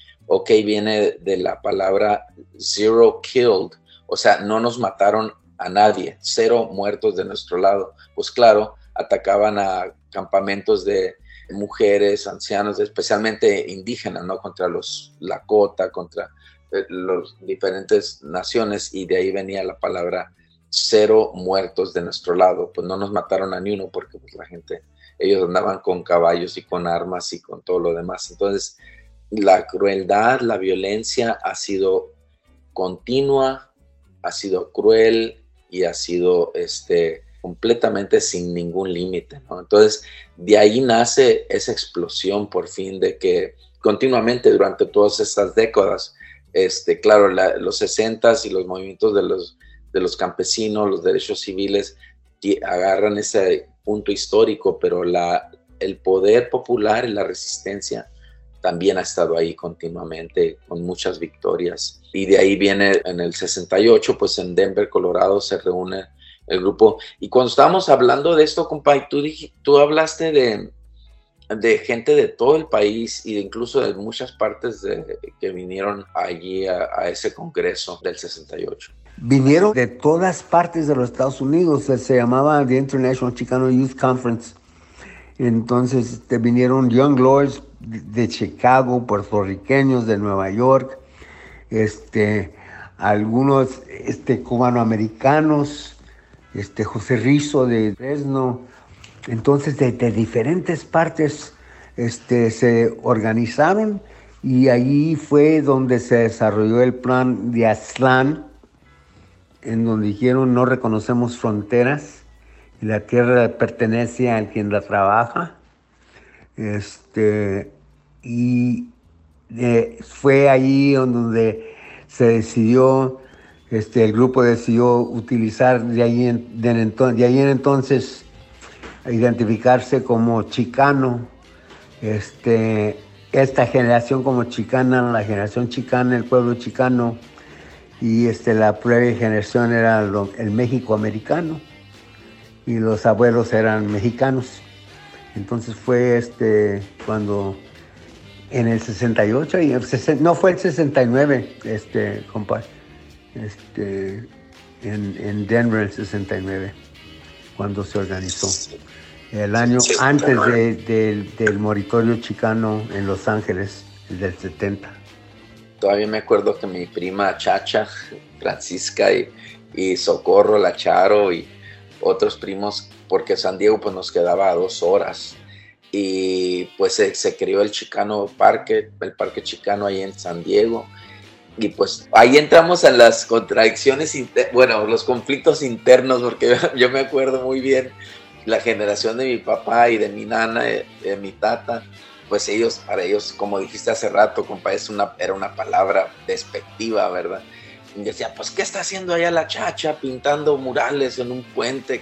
OK viene de la palabra zero killed, o sea, no nos mataron a nadie, cero muertos de nuestro lado. Pues claro, atacaban a campamentos de mujeres, ancianos, especialmente indígenas, ¿no? Contra los Lakota, contra eh, las diferentes naciones, y de ahí venía la palabra cero muertos de nuestro lado. Pues no nos mataron a ni uno porque pues, la gente, ellos andaban con caballos y con armas y con todo lo demás. Entonces, la crueldad, la violencia ha sido continua, ha sido cruel y ha sido este, completamente sin ningún límite, ¿no? Entonces, de ahí nace esa explosión por fin de que continuamente durante todas estas décadas, este, claro, la, los sesentas y los movimientos de los, de los campesinos, los derechos civiles, agarran ese punto histórico, pero la, el poder popular y la resistencia también ha estado ahí continuamente con muchas victorias. Y de ahí viene en el sesenta y ocho, pues en Denver, Colorado, se reúne el grupo. Y cuando estábamos hablando de esto, compadre, tú, tú hablaste de, de gente de todo el país y de incluso de muchas partes de, que vinieron allí a, a ese congreso del sesenta y ocho. Vinieron de todas partes de los Estados Unidos, se llamaba The International Chicano Youth Conference. Entonces este, vinieron Young Lords de Chicago, puertorriqueños de Nueva York, este, algunos este, cubanoamericanos, este, José Rizo de Fresno. Entonces de, de diferentes partes este, se organizaron, y allí fue donde se desarrolló el plan de Aztlán, en donde dijeron no reconocemos fronteras y la tierra pertenece a quien la trabaja. Este, y eh, fue ahí donde se decidió, este, el grupo decidió utilizar de ahí en, de entonces, de ahí en entonces identificarse como Chicano, este, esta generación como Chicana, la generación Chicana, el pueblo chicano, y este, la previa generación era lo, el México americano, y los abuelos eran mexicanos. Entonces fue este, cuando en el sesenta y ocho, y el, no fue el sesenta y nueve, este, compa, este, en, en Denver el sesenta y nueve, cuando se organizó. El año antes de, de, del moritorio chicano en Los Ángeles, el del setenta. Todavía me acuerdo que mi prima Chacha, Francisca y, y Socorro, la Charo y otros primos, porque San Diego pues nos quedaba a dos horas, y pues se, se creó el Chicano Parque, el Parque Chicano ahí en San Diego, y pues ahí entramos en las contradicciones, inter- bueno, los conflictos internos, porque yo me acuerdo muy bien la generación de mi papá y de mi nana, de, de mi tata, pues ellos, para ellos, como dijiste hace rato, compa, es una, era una palabra despectiva, ¿verdad? Y decía, pues, ¿qué está haciendo allá la Chacha pintando murales en un puente?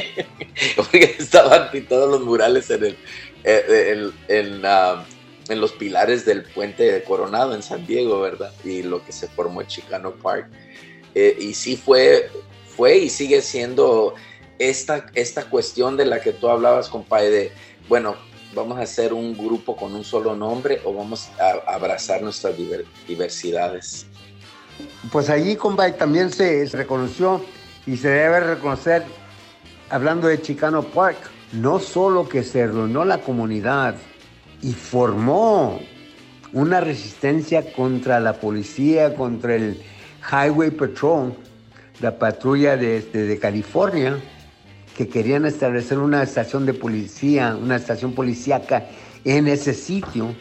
Porque estaban pintados los murales en, el, en, en, uh, en los pilares del puente de Coronado en San Diego, ¿verdad? Y lo que se formó el Chicano Park. Eh, y sí fue, fue y sigue siendo esta, esta cuestión de la que tú hablabas, compadre, de, bueno, vamos a hacer un grupo con un solo nombre o vamos a abrazar nuestras diver, diversidades. Pues allí, compadre, también se reconoció y se debe reconocer, hablando de Chicano Park, no solo que se reunió la comunidad y formó una resistencia contra la policía, contra el Highway Patrol, la patrulla de, de, de California, que querían establecer una estación de policía, una estación policíaca en ese sitio.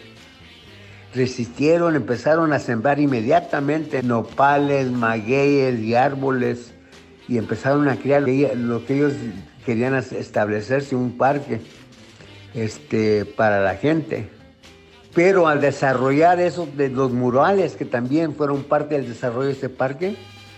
Resistieron, empezaron a sembrar inmediatamente nopales, magueyes y árboles, y empezaron a crear lo que ellos querían establecerse, un parque este, para la gente. Pero al desarrollar eso de los murales, que también fueron parte del desarrollo de ese parque,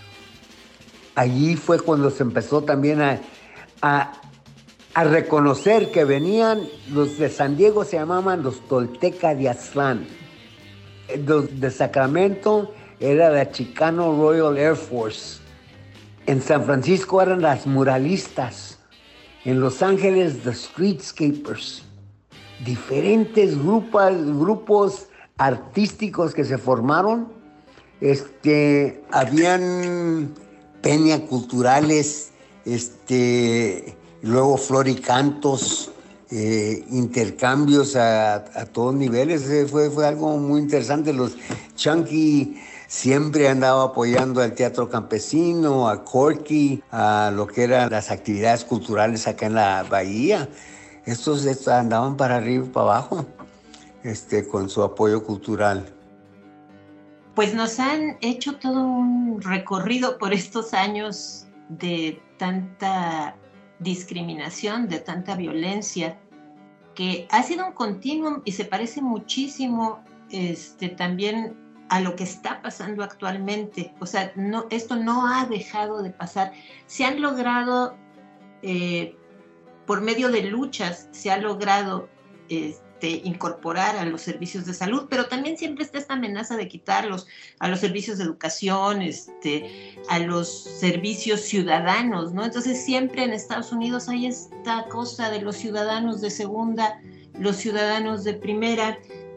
allí fue cuando se empezó también a A, a reconocer que venían, los de San Diego se llamaban los Tolteca de Aztlán, los de Sacramento era la Chicano Royal Air Force, en San Francisco eran las muralistas, en Los Ángeles the Streetscapers, diferentes grupos, grupos artísticos que se formaron, este, habían peñas culturales, Este, luego floricantos, eh, intercambios a, a todos niveles, eh, fue, fue algo muy interesante. Los Chunky siempre andaba apoyando al teatro campesino, a Corky, a lo que eran las actividades culturales acá en la bahía. Estos, estos andaban para arriba y para abajo, este, con su apoyo cultural. Pues nos han hecho todo un recorrido por estos años de tanta discriminación, de tanta violencia, que ha sido un continuum y se parece muchísimo este, también a lo que está pasando actualmente. O sea, no, esto no ha dejado de pasar. Se han logrado, eh, por medio de luchas, se ha logrado este, incorporar a los servicios de salud, pero también siempre está esta amenaza de quitarlos a los servicios de educación, este, a los servicios ciudadanos, ¿no? Entonces siempre en Estados Unidos hay esta cosa de los ciudadanos de segunda, los ciudadanos de primera,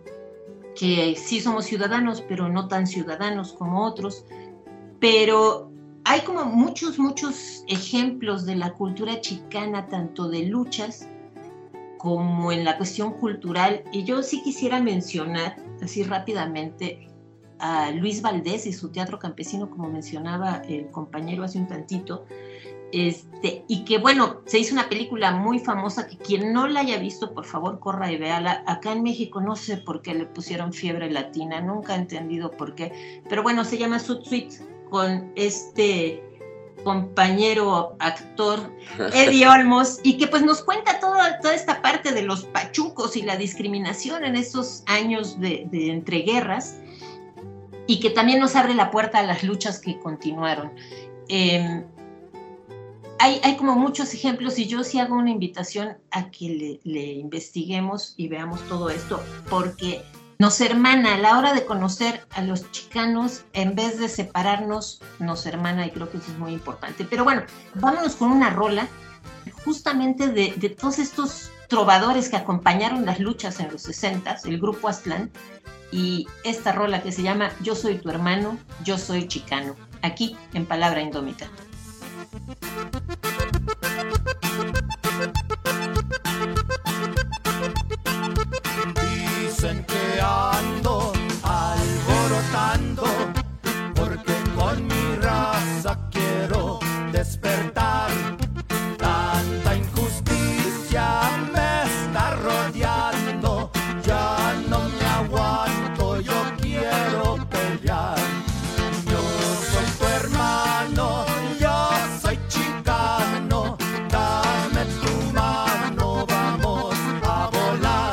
que sí somos ciudadanos, pero no tan ciudadanos como otros, pero hay como muchos, muchos ejemplos de la cultura chicana, tanto de luchas como en la cuestión cultural, y yo sí quisiera mencionar así rápidamente a Luis Valdés y su teatro campesino, como mencionaba el compañero hace un tantito, este, y que bueno, se hizo una película muy famosa que quien no la haya visto, por favor corra y véala. Acá en México no sé por qué le pusieron Fiebre Latina, nunca he entendido por qué, pero bueno, se llama Sweet Sweet, con este compañero actor Eddie Olmos, y que pues nos cuenta toda, toda esta parte de los pachucos y la discriminación en estos años de, de entreguerras, y que también nos abre la puerta a las luchas que continuaron. Eh, hay, hay como muchos ejemplos, y yo sí hago una invitación a que le, le investiguemos y veamos todo esto, porque nos hermana a la hora de conocer a los chicanos, en vez de separarnos, nos hermana, y creo que eso es muy importante. Pero bueno, vámonos con una rola justamente de, de todos estos trovadores que acompañaron las luchas en los sesentas, el grupo Aztlán, y esta rola que se llama Yo soy tu hermano, yo soy chicano, aquí en Palabra Indómita. Dicen que ando alborotando porque con mi raza quiero despertar. Tanta injusticia me está rodeando, ya no me aguanto, yo quiero pelear. Yo soy tu hermano, yo soy chicano, dame tu mano, vamos a volar.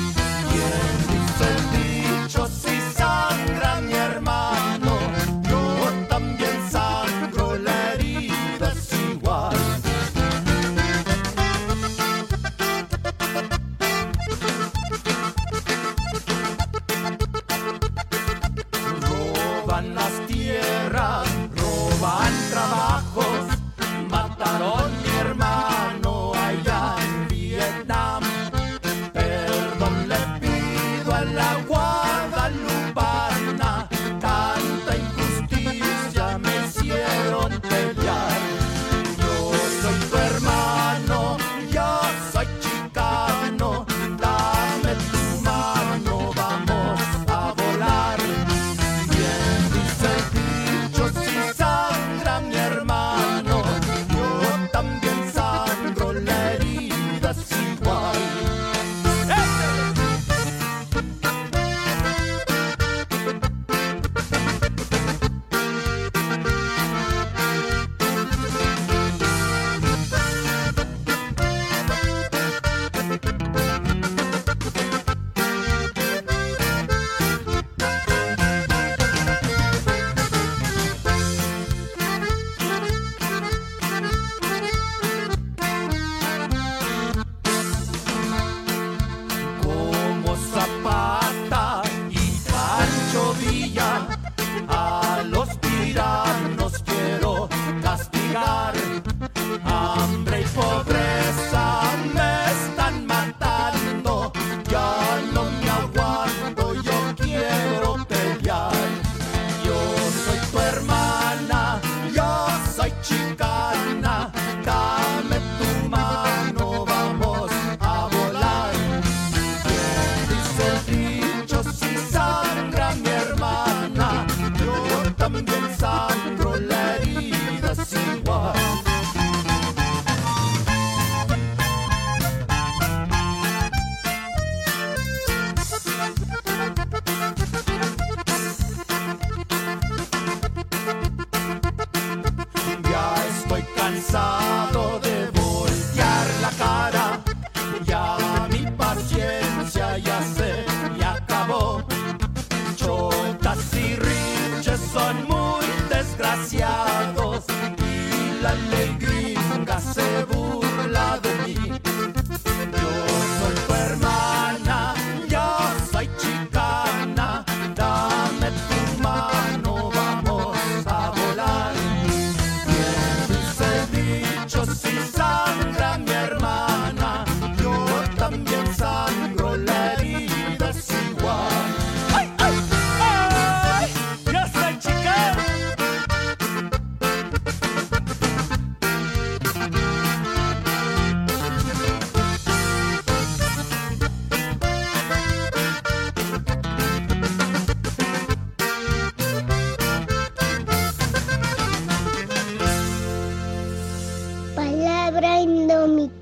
Si sangra mi hermano, yo también sangro, la herida es igual. Roban las tierras, roban trabajos, mataron mi hermano allá en Vietnam. Perdón le pido al agua tanta injusticia me hicieron pelear. Yo soy tu hermano, yo soy chicano, dame tu mano, vamos a volar. Bien dice el dicho, si sangra mi hermano, yo también sangro, la herida es igual. A los tiranos quiero castigar. Hambre y pobreza me están matando, ya no me aguanto, yo quiero pelear. Yo soy tu hermana, yo soy chicana, dame tu mano, vamos a volar. Bien dice el dicho, si sangra mi hermana, yo también sangro, la herida es igual. Ya estoy cansado de voltear la cara, ya mi paciencia ya se me acabó. Chotas y riches son muy desgraciados y la ley gringa se burla de mí. Yo soy tu hermana, yo soy chicana, dame tu mano, vamos a volar. Bien dice el dicho, si sangra mi hermana, yo también sangro, la herida es igual. ¡Ay, ay, ay! ¡Yo soy chicana! Palabra indómita.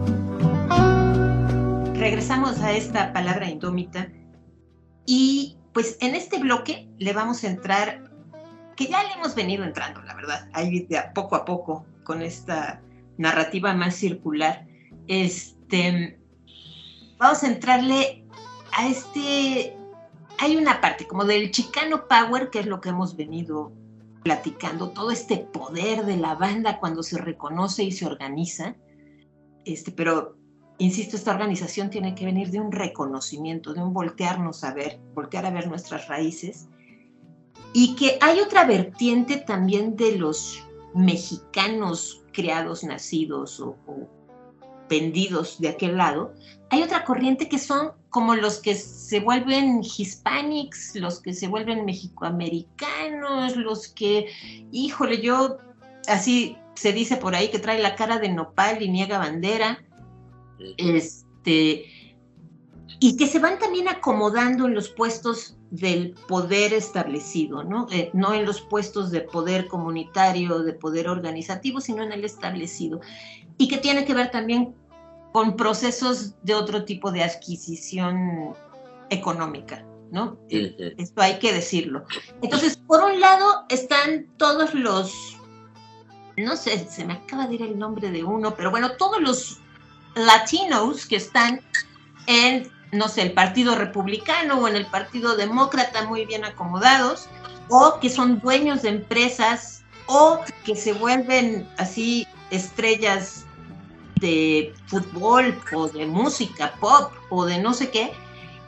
Regresamos a esta Palabra Indómita, y pues en este bloque le vamos a entrar, que ya le hemos venido entrando, la verdad, ahí de a poco a poco, con esta narrativa más circular. Este, vamos a entrarle a este, hay una parte como del Chicano Power, que es lo que hemos venido platicando, todo este poder de la banda cuando se reconoce y se organiza, este, pero insisto, esta organización tiene que venir de un reconocimiento, de un voltearnos a ver, voltear a ver nuestras raíces, y que hay otra vertiente también de los mexicanos criados, nacidos o, o vendidos de aquel lado. Hay otra corriente que son como los que se vuelven hispanics, los que se vuelven mexicoamericanos, los que, híjole, yo, así se dice por ahí, que trae la cara de nopal y niega bandera, este, y que se van también acomodando en los puestos del poder establecido, ¿no? Eh, no en los puestos de poder comunitario, de poder organizativo, sino en el establecido, y que tiene que ver también con procesos de otro tipo de adquisición económica, ¿no? Uh-huh. Esto hay que decirlo. Entonces, por un lado están todos los, no sé, se me acaba de ir el nombre de uno, pero bueno, todos los latinos que están en, no sé, el Partido Republicano o en el Partido Demócrata muy bien acomodados, o que son dueños de empresas, o que se vuelven así estrellas de fútbol o de música pop o de no sé qué,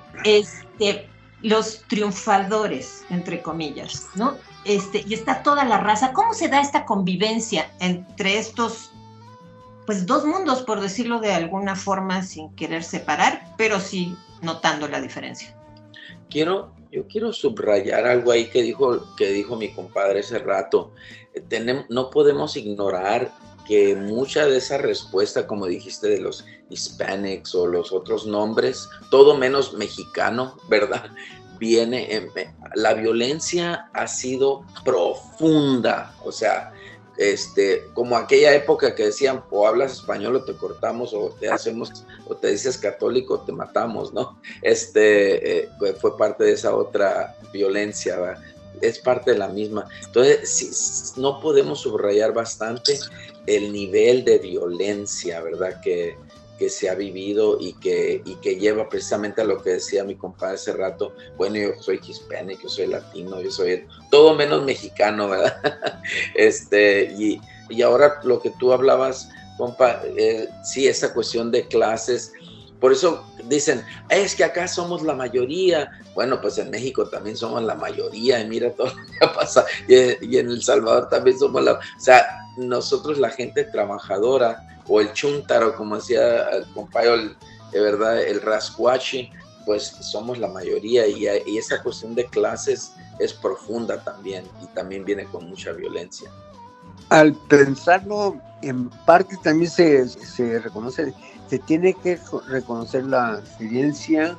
este, los triunfadores, entre comillas, ¿no? Este, y está toda la raza. ¿Cómo se da esta convivencia entre estos, pues, dos mundos, por decirlo de alguna forma, sin querer separar, pero sí notando la diferencia? Quiero, yo quiero subrayar algo ahí que dijo, que dijo mi compadre hace rato. Tenemos, no podemos ignorar que mucha de esa respuesta, como dijiste, de los hispanics o los otros nombres, todo menos mexicano, ¿verdad? Viene, en, la violencia ha sido profunda, o sea, este, como aquella época que decían, o hablas español o te cortamos, o te hacemos, o te dices católico o te matamos, ¿no? Este, eh, fue parte de esa otra violencia, ¿verdad? Es parte de la misma. Entonces, sí, no podemos subrayar bastante el nivel de violencia, ¿verdad?, que, que se ha vivido y que, y que lleva precisamente a lo que decía mi compadre hace rato. Bueno, yo soy hispánico, yo soy latino, yo soy todo menos mexicano, ¿verdad? Este, y, y ahora lo que tú hablabas, compa, eh, sí, esa cuestión de clases. Por eso dicen, es que acá somos la mayoría. Bueno, pues en México también somos la mayoría, y mira todo lo que pasa. Y, y en El Salvador también somos la... O sea, nosotros, la gente trabajadora, o el chúntaro, como decía el compañero, de verdad, el rascuachi, pues somos la mayoría. Y, y esa cuestión de clases es profunda también, y también viene con mucha violencia. Al pensarlo, en parte también se, se reconoce... Se tiene que reconocer la diferencia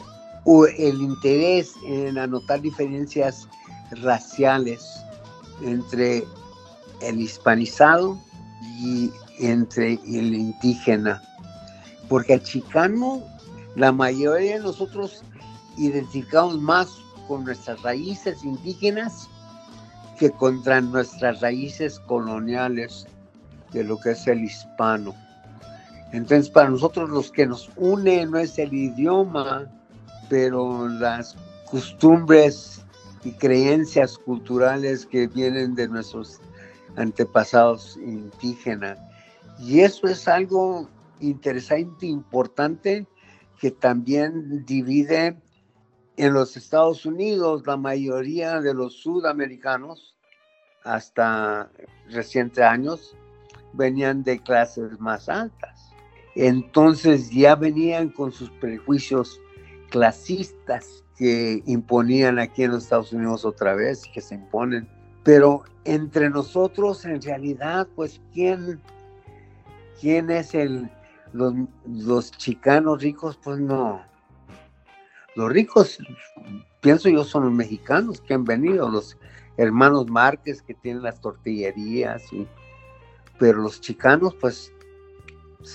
o el interés en anotar diferencias raciales entre el hispanizado y entre el indígena. Porque al chicano, la mayoría de nosotros identificamos más con nuestras raíces indígenas que contra nuestras raíces coloniales de lo que es el hispano. Entonces, para nosotros los que nos une no es el idioma, pero las costumbres y creencias culturales que vienen de nuestros antepasados indígenas. Y eso es algo interesante, importante, que también divide en los Estados Unidos. La mayoría de los sudamericanos, hasta recientes años, venían de clases más altas. Entonces ya venían con sus prejuicios clasistas que imponían aquí en los Estados Unidos otra vez, que se imponen. Pero entre nosotros, en realidad, pues, ¿quién, quién es el, los, los chicanos ricos? Pues no. Los ricos, pienso yo, son los mexicanos que han venido, los hermanos Márquez que tienen las tortillerías, y, pero los chicanos, pues,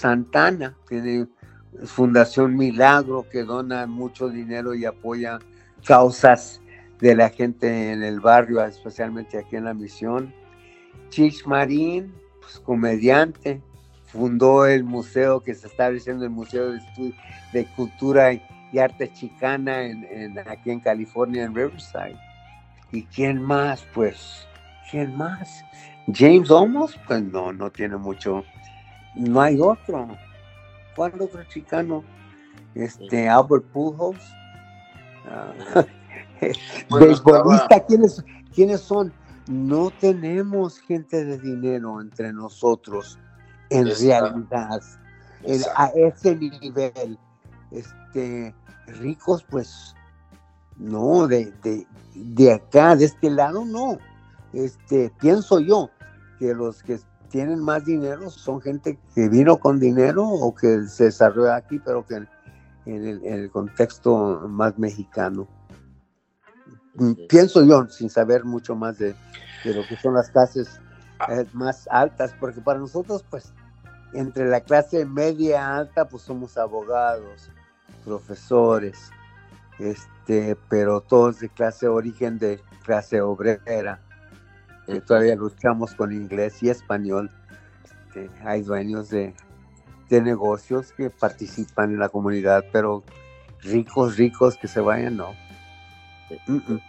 Santana tiene Fundación Milagro, que dona mucho dinero y apoya causas de la gente en el barrio, especialmente aquí en la misión. Chich Marín, pues, comediante, fundó el museo que se está abriendo, el Museo de, Estu- de Cultura y, y Arte Chicana en, en, aquí en California, en Riverside. ¿Y quién más? Pues, ¿quién más? James Olmos, pues no, no tiene mucho, no hay otro. ¿Cuál otro chicano? Este, Albert Pujols. Uh, bueno, beisbolista, estaba... ¿quiénes, ¿quiénes son? No tenemos gente de dinero entre nosotros, en Está... realidad, en, a ese nivel. Este, ricos, pues, no, de, de, de acá, de este lado, no. Este, pienso yo que los que tienen más dinero son gente que vino con dinero o que se desarrolla aquí, pero que en, en, el, en el contexto más mexicano. Pienso yo, sin saber mucho más de, de lo que son las clases eh, más altas, porque para nosotros, pues, entre la clase media alta, pues somos abogados, profesores, este, pero todos de clase origen de clase obrera, que todavía luchamos con inglés y español. Este, hay dueños de, de negocios que participan en la comunidad, pero ricos, ricos que se vayan, no. Uh-uh.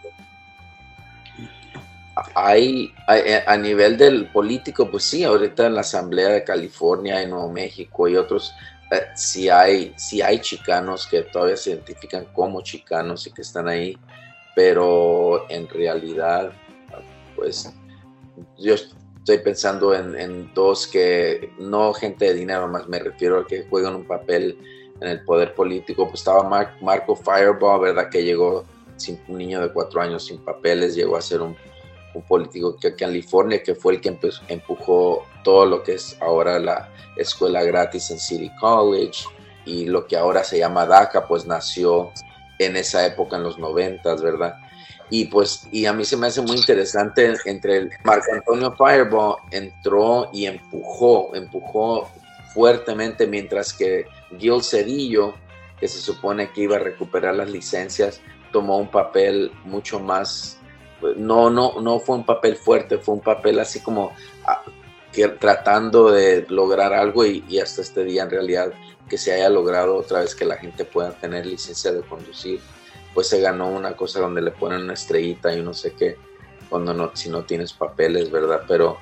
Hay, hay, a nivel del político, pues sí, ahorita en la Asamblea de California, en Nuevo México y otros, eh, sí, hay, sí hay chicanos que todavía se identifican como chicanos y que están ahí, pero en realidad, pues yo estoy pensando en, en dos que, no gente de dinero, más me refiero a que juegan un papel en el poder político. Pues estaba Mar- Marco Fireball, ¿verdad? Que llegó, sin, un niño de cuatro años sin papeles, llegó a ser un un político que California, que fue el que empezó, empujó todo lo que es ahora la escuela gratis en City College, y lo que ahora se llama DACA, pues nació en esa época, en los noventas, ¿verdad? Y pues, y a mí se me hace muy interesante, entre el Marco Antonio Fireball entró y empujó, empujó fuertemente, mientras que Gil Cedillo, que se supone que iba a recuperar las licencias, tomó un papel mucho más... No, no, no fue un papel fuerte, fue un papel así como ah, que, tratando de lograr algo, y, y hasta este día en realidad que se haya logrado otra vez que la gente pueda tener licencia de conducir. Pues se ganó una cosa donde le ponen una estrellita y no sé qué, cuando no, si no tienes papeles, ¿verdad? Pero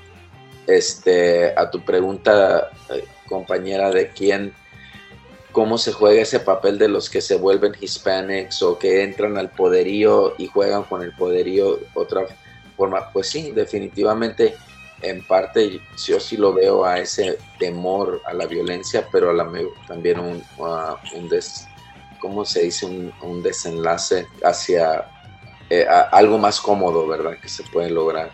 este, a tu pregunta, eh, compañera, de quién, cómo se juega ese papel de los que se vuelven hispanics o que entran al poderío y juegan con el poderío otra forma, pues sí, definitivamente en parte yo sí lo veo a ese temor a la violencia, pero a la, también un, uh, un des, ¿cómo se dice? Un, un desenlace hacia eh, a algo más cómodo, ¿verdad? Que se puede lograr.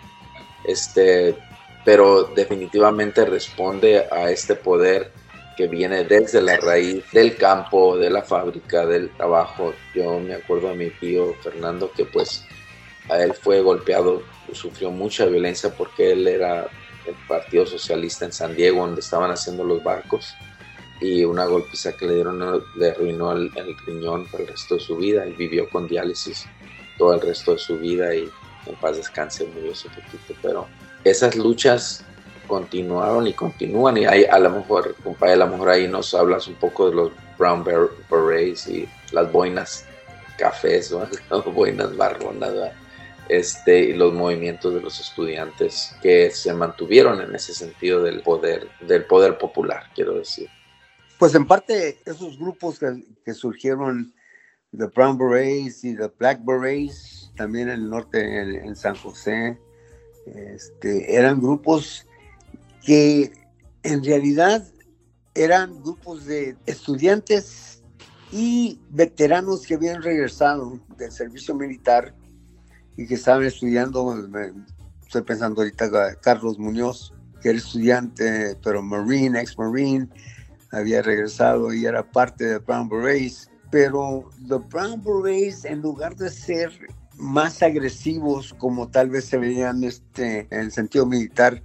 Este, pero definitivamente responde a este poder que viene desde la raíz del campo, de la fábrica, del trabajo. Yo me acuerdo de mi tío Fernando, que pues a él fue golpeado, sufrió mucha violencia porque él era del Partido Socialista en San Diego, donde estaban haciendo los barcos, y una golpiza que le dieron le arruinó el, el riñón por el resto de su vida. Él vivió con diálisis todo el resto de su vida y en paz descanse, murió hace poquito. Pero esas luchas continuaron y continúan, y hay, a lo mejor, compadre, a lo mejor ahí nos hablas un poco de los Brown Berets y las boinas cafés, ¿no? Las boinas marronas, ¿no? Este, y los movimientos de los estudiantes que se mantuvieron en ese sentido del poder, del poder popular, quiero decir. Pues en parte esos grupos que, que surgieron, the Brown Berets y the Black Berets, también en el norte, en, en San José, este, eran grupos que en realidad eran grupos de estudiantes y veteranos que habían regresado del servicio militar y que estaban estudiando. Estoy pensando ahorita Carlos Muñoz, que era estudiante, pero Marine, ex-Marine, había regresado y era parte de Brown Berets. Pero los Brown Berets, en lugar de ser más agresivos como tal vez se veían este, en el sentido militar,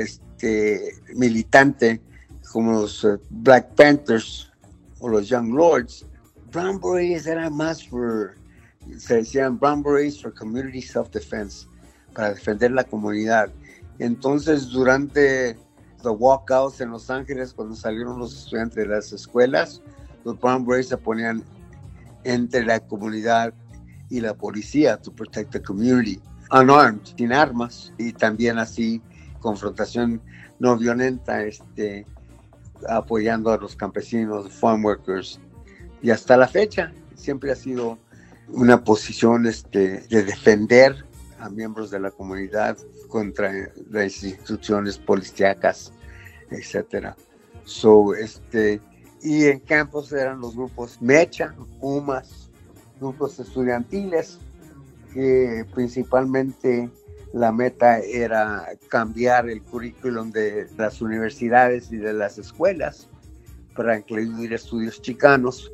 este, militante, como los uh, Black Panthers o los Young Lords, Brown Berets era más por se decían Brown Berets for Community Self-Defense, para defender la comunidad. Entonces, durante los walkouts en Los Ángeles, cuando salieron los estudiantes de las escuelas, los Brown Berets se ponían entre la comunidad y la policía to protect the community, unarmed, sin armas, y también así confrontación no violenta, este, apoyando a los campesinos, farm workers, y hasta la fecha siempre ha sido una posición este, de defender a miembros de la comunidad contra las instituciones policíacas, etcétera. So, este, y en campos eran los grupos Mecha, Pumas, grupos estudiantiles, que principalmente la meta era cambiar el currículum de las universidades y de las escuelas para incluir estudios chicanos,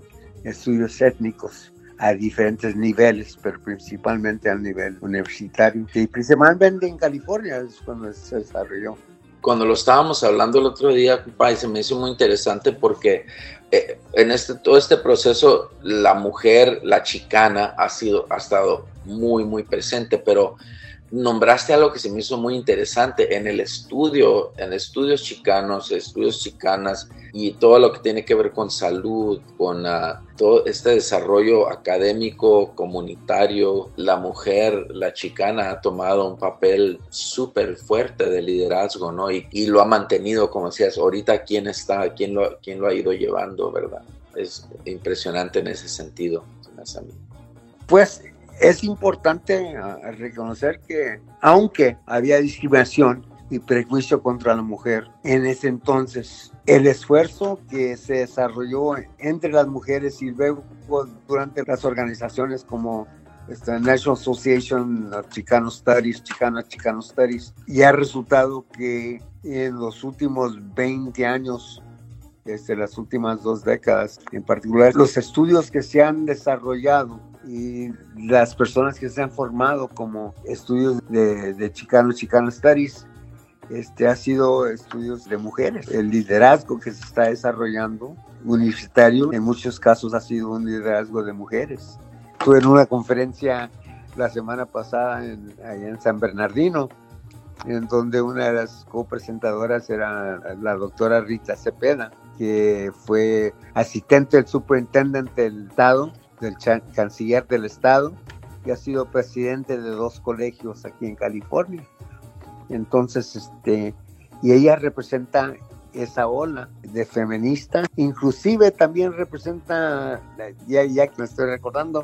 estudios étnicos a diferentes niveles, pero principalmente al nivel universitario. Y principalmente en California es cuando se desarrolló. Cuando lo estábamos hablando el otro día, compadre, se me hizo muy interesante porque eh, en este, todo este proceso la mujer, la chicana, ha, sido, ha estado muy, muy presente, pero nombraste algo que se me hizo muy interesante en el estudio, en estudios chicanos, estudios chicanas y todo lo que tiene que ver con salud, con uh, todo este desarrollo académico, comunitario. La mujer, la chicana ha tomado un papel súper fuerte de liderazgo, ¿no? Y, y lo ha mantenido, como decías, ahorita quién está, quién lo, quién lo ha ido llevando, ¿verdad? Es impresionante en ese sentido, a mí. Pues es importante uh, reconocer que, aunque había discriminación y prejuicio contra la mujer en ese entonces, el esfuerzo que se desarrolló entre las mujeres y luego durante las organizaciones como esta National Association of Chicano Studies, Chicana Chicano Studies, y ha resultado que en los últimos veinte años, desde las últimas dos décadas en particular, los estudios que se han desarrollado y las personas que se han formado como estudios de, de Chicano Chicano Studies, este ha sido estudios de mujeres. El liderazgo que se está desarrollando universitario en muchos casos ha sido un liderazgo de mujeres. Estuve en una conferencia la semana pasada en, allá en San Bernardino, en donde una de las copresentadoras era la doctora Rita Cepeda, que fue asistente del superintendente del Estado, del canciller del Estado, y ha sido presidente de dos colegios aquí en California. Entonces, este, y ella representa esa ola de feminista, inclusive también representa, ya, ya que me estoy recordando,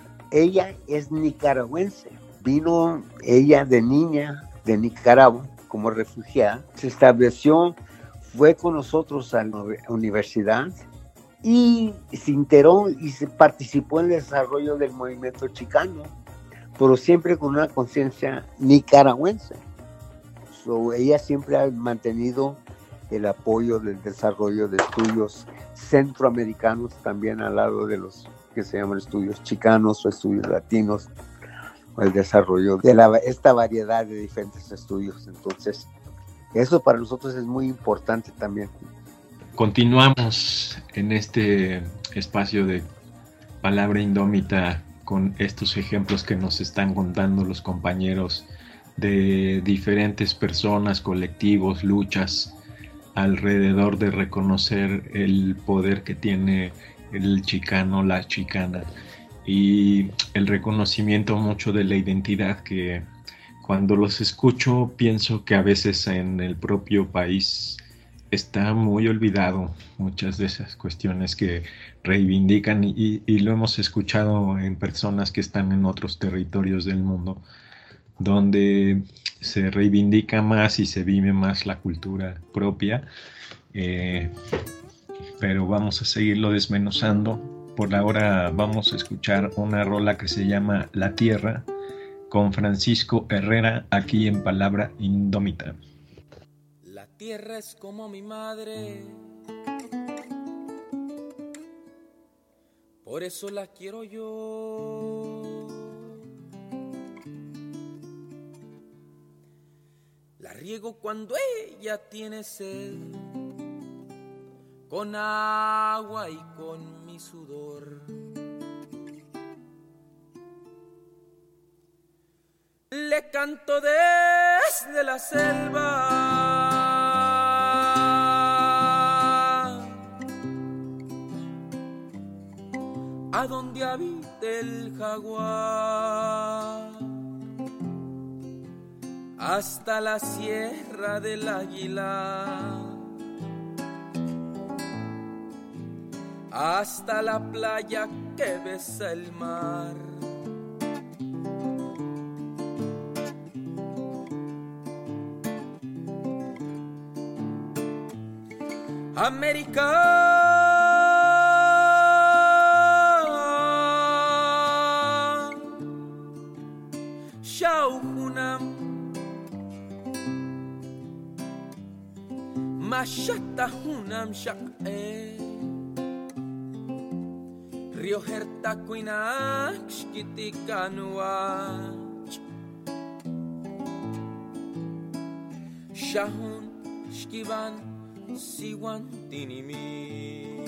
ella es nicaragüense, vino ella de niña de Nicaragua como refugiada, se estableció, fue con nosotros a la universidad y se integró y se participó en el desarrollo del movimiento chicano, pero siempre con una conciencia nicaragüense. So, ella siempre ha mantenido el apoyo del desarrollo de estudios centroamericanos, también al lado de los que se llaman estudios chicanos o estudios latinos, o el desarrollo de la, esta variedad de diferentes estudios. Entonces, eso para nosotros es muy importante también. Continuamos en este espacio de Palabra Indómita con estos ejemplos que nos están contando los compañeros de diferentes personas, colectivos, luchas alrededor de reconocer el poder que tiene el chicano, la chicana y el reconocimiento mucho de la identidad, que cuando los escucho pienso que a veces en el propio país está muy olvidado muchas de esas cuestiones que reivindican y, y lo hemos escuchado en personas que están en otros territorios del mundo, donde se reivindica más y se vive más la cultura propia, eh, pero vamos a seguirlo desmenuzando. Por ahora vamos a escuchar una rola que se llama La Tierra con Francisco Herrera, aquí en Palabra Indómita. La tierra es como mi madre, por eso la quiero yo. La riego cuando ella tiene sed, con agua y con mi sudor. le canto desde la selva a donde habita el jaguar, hasta la sierra del Águila, hasta la playa que besa el mar. América, Shauhunam, Mashata Hunam Shak'e, Rio Hertakuinak Shkitikanuach, Shahun Shkivan Siwan Dinimit.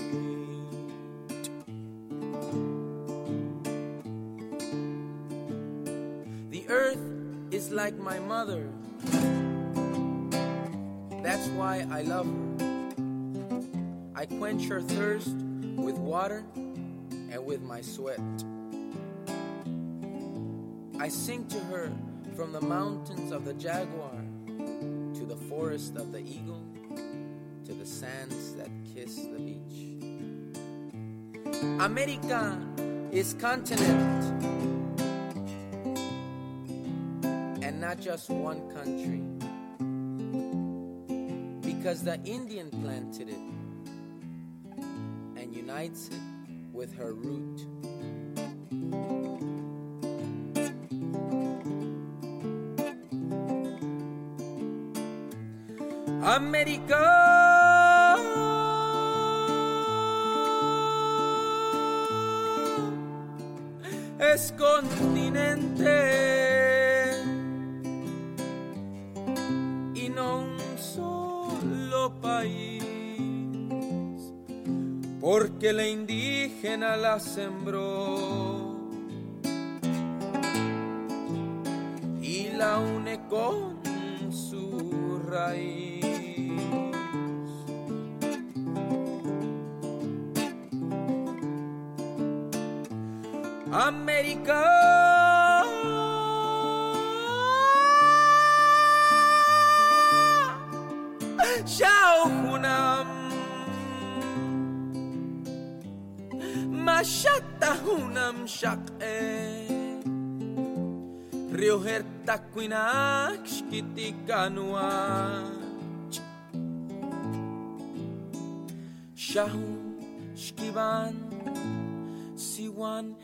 The earth is like my mother. That's why I love her. I quench her thirst with water and with my sweat. I sing to her from the mountains of the jaguar to the forest of the eagle, to the sands that kiss the beach. America is continent, and not just one country, because the Indian planted it and unites it with her root. America es continente y no un solo país, porque la indígena la sembró y la une con su raíz. América Shauhunam Mashata Hunam Shak'e Rio Hertakuinak Shkitikanuach Shahun Shkivan Siwan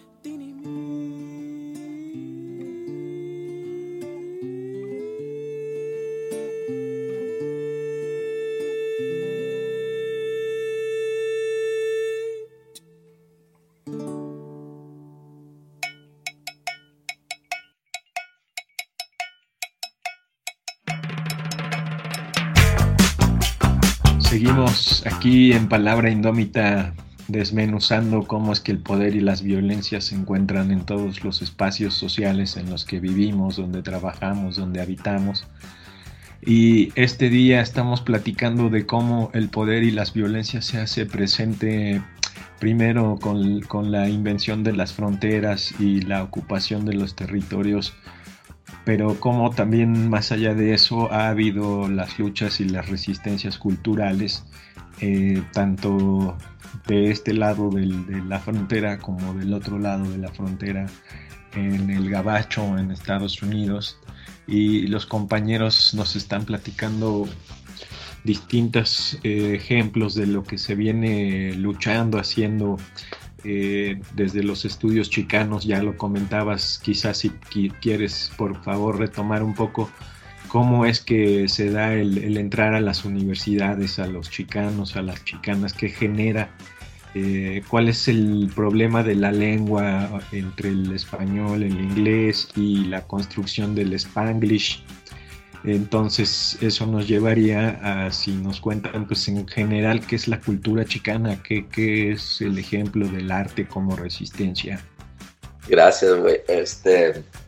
Seguimos aquí en Palabra Indómita, desmenuzando cómo es que el poder y las violencias se encuentran en todos los espacios sociales en los que vivimos, donde trabajamos, donde habitamos. Y este día estamos platicando de cómo el poder y las violencias se hace presente primero con, con la invención de las fronteras y la ocupación de los territorios, pero cómo también más allá de eso ha habido las luchas y las resistencias culturales, eh, tanto de este lado del, de la frontera como del otro lado de la frontera, en el Gabacho, en Estados Unidos. Y los compañeros nos están platicando distintos eh, ejemplos de lo que se viene luchando, haciendo eh, desde los estudios chicanos. Ya lo comentabas, quizás si qu- quieres por favor retomar un poco cómo es que se da el, el entrar a las universidades, a los chicanos, a las chicanas, qué genera, eh, cuál es el problema de la lengua entre el español, el inglés y la construcción del Spanglish. Entonces eso nos llevaría a, si nos cuentan pues en general qué es la cultura chicana, qué, qué es el ejemplo del arte como resistencia. Gracias, güey. Este,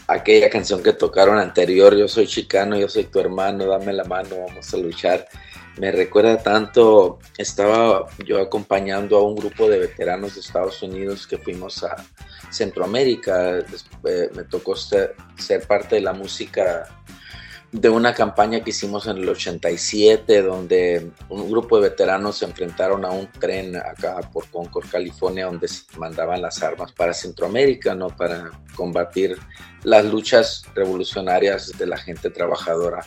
aquella canción que tocaron anterior, Yo soy chicano, yo soy tu hermano, dame la mano, vamos a luchar. Me recuerda tanto, estaba yo acompañando a un grupo de veteranos de Estados Unidos que fuimos a Centroamérica. Después, me tocó ser, ser parte de la música de una campaña que hicimos en el ochenta y siete, donde un grupo de veteranos se enfrentaron a un tren acá por Concord, California, donde se mandaban las armas para Centroamérica, ¿no? Para combatir las luchas revolucionarias de la gente trabajadora.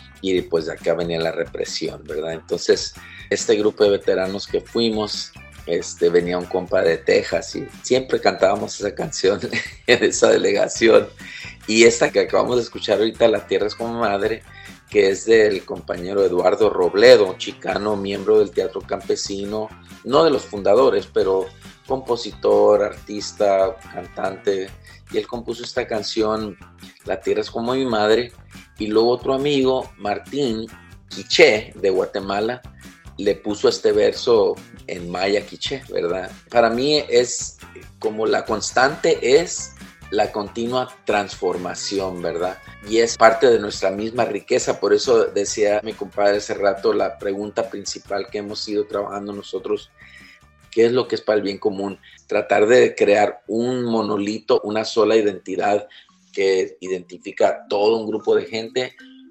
Y pues de acá venía la represión, ¿verdad? Entonces, este grupo de veteranos que fuimos, este, venía un compa de Texas y siempre cantábamos esa canción en esa delegación. Y esta que acabamos de escuchar ahorita, La Tierra es como Madre, que es del compañero Eduardo Robledo, chicano, miembro del Teatro Campesino, no de los fundadores, pero compositor, artista, cantante. Y él compuso esta canción, La Tierra es como mi madre. Y luego otro amigo, Martín Quiché, de Guatemala, le puso este verso en maya quiché, ¿verdad? Para mí es como la constante es la continua transformación, ¿verdad? Y es parte de nuestra misma riqueza. Por eso decía mi compadre hace rato, la pregunta principal que hemos ido trabajando nosotros, ¿qué es lo que es para el bien común? Tratar de crear un monolito, una sola identidad que identifica a todo un grupo de gente,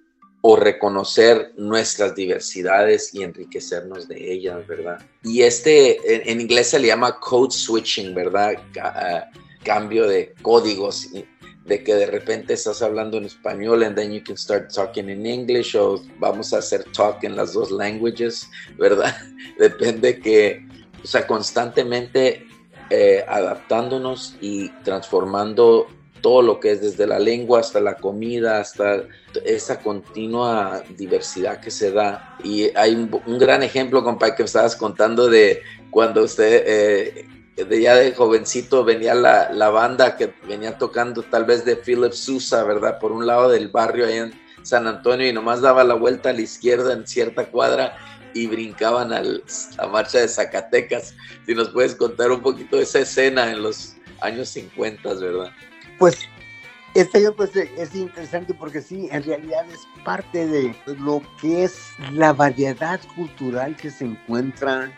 o reconocer nuestras diversidades y enriquecernos de ellas, ¿verdad? Y este, en, en inglés se le llama code switching, ¿verdad? Ca- uh, cambio de códigos, de que de repente estás hablando en español and then you can start talking in English, o vamos a hacer talk en las dos languages, ¿verdad? Depende que, o sea, constantemente eh, adaptándonos y transformando todo lo que es desde la lengua hasta la comida, hasta esa continua diversidad que se da. Y hay un, un gran ejemplo, compadre, que me estabas contando de cuando usted, eh, de ya de jovencito, venía la, la banda que venía tocando tal vez de Philip Sousa, ¿verdad? Por un lado del barrio ahí en San Antonio, y nomás daba la vuelta a la izquierda en cierta cuadra y brincaban a la marcha de Zacatecas. Si nos puedes contar un poquito de esa escena en los años cincuenta, ¿verdad? Pues este pues, es interesante porque sí, en realidad es parte de lo que es la variedad cultural que se encuentra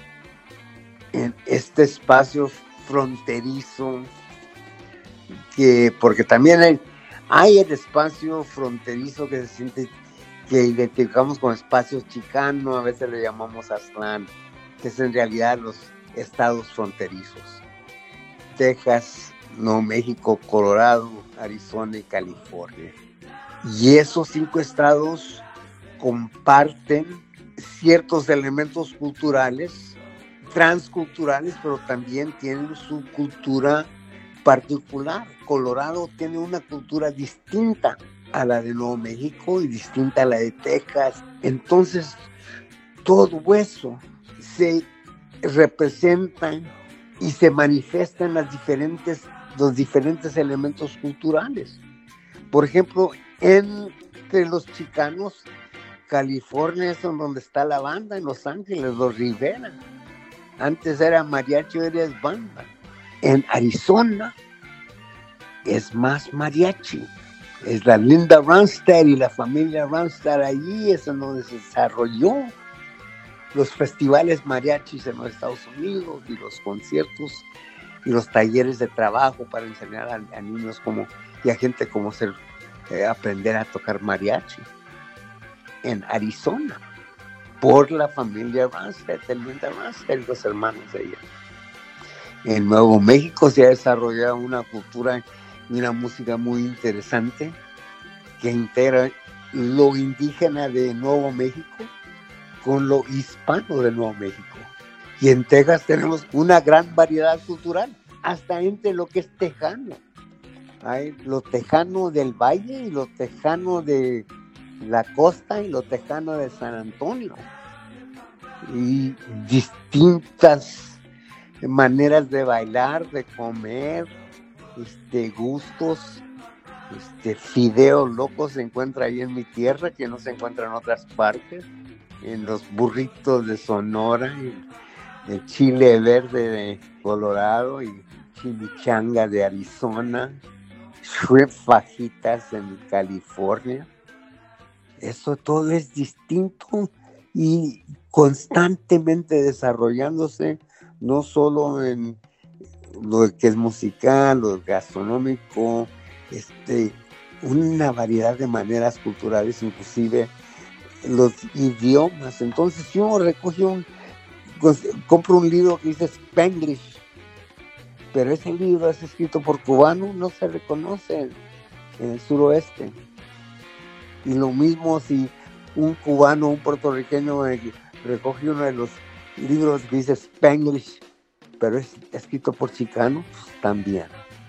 en este espacio fronterizo, que, porque también hay, hay el espacio fronterizo que se siente, que identificamos con espacio chicano, a veces le llamamos Aztlán, que es en realidad los estados fronterizos: Texas, Nuevo México, Colorado, Arizona y California. Y esos cinco estados comparten ciertos elementos culturales, transculturales, pero también tienen su cultura particular. Colorado tiene una cultura distinta a la de Nuevo México y distinta a la de Texas. Entonces, todo eso se representa y se manifiesta en las diferentes los diferentes elementos culturales. Por ejemplo, entre los chicanos, California es donde está la banda, en Los Ángeles, los Rivera. Antes era mariachi, ahora es banda. En Arizona es más mariachi. Es la Linda Ronstadt y la familia Ronstadt, allí es en donde se desarrolló los festivales mariachis en los Estados Unidos y los conciertos y los talleres de trabajo para enseñar a, a niños como, y a gente cómo ser, eh, aprender a tocar mariachi en Arizona, por la familia Ronstadt, el Linda Ronstadt y los hermanos de ella. En Nuevo México se ha desarrollado una cultura y una música muy interesante que integra lo indígena de Nuevo México con lo hispano de Nuevo México. Y en Texas tenemos una gran variedad cultural, hasta entre lo que es tejano. Hay lo tejano del Valle y lo tejano de la costa y lo tejano de San Antonio. Y distintas maneras de bailar, de comer, este, gustos. Este, fideos locos se encuentra ahí en mi tierra, que no se encuentra en otras partes. En los burritos de Sonora, el chile verde de Colorado y chimichanga de Arizona, shrimp fajitas en California. Eso todo es distinto y constantemente desarrollándose, no solo en lo que es musical, lo gastronómico, este, una variedad de maneras culturales, inclusive los idiomas. Entonces yo recogí un, compro un libro que dice Spanglish, pero ese libro es escrito por cubanos, no se reconoce en el suroeste. Y lo mismo si un cubano, un puertorriqueño recoge uno de los libros que dice Spanglish, pero es escrito por chicanos, también.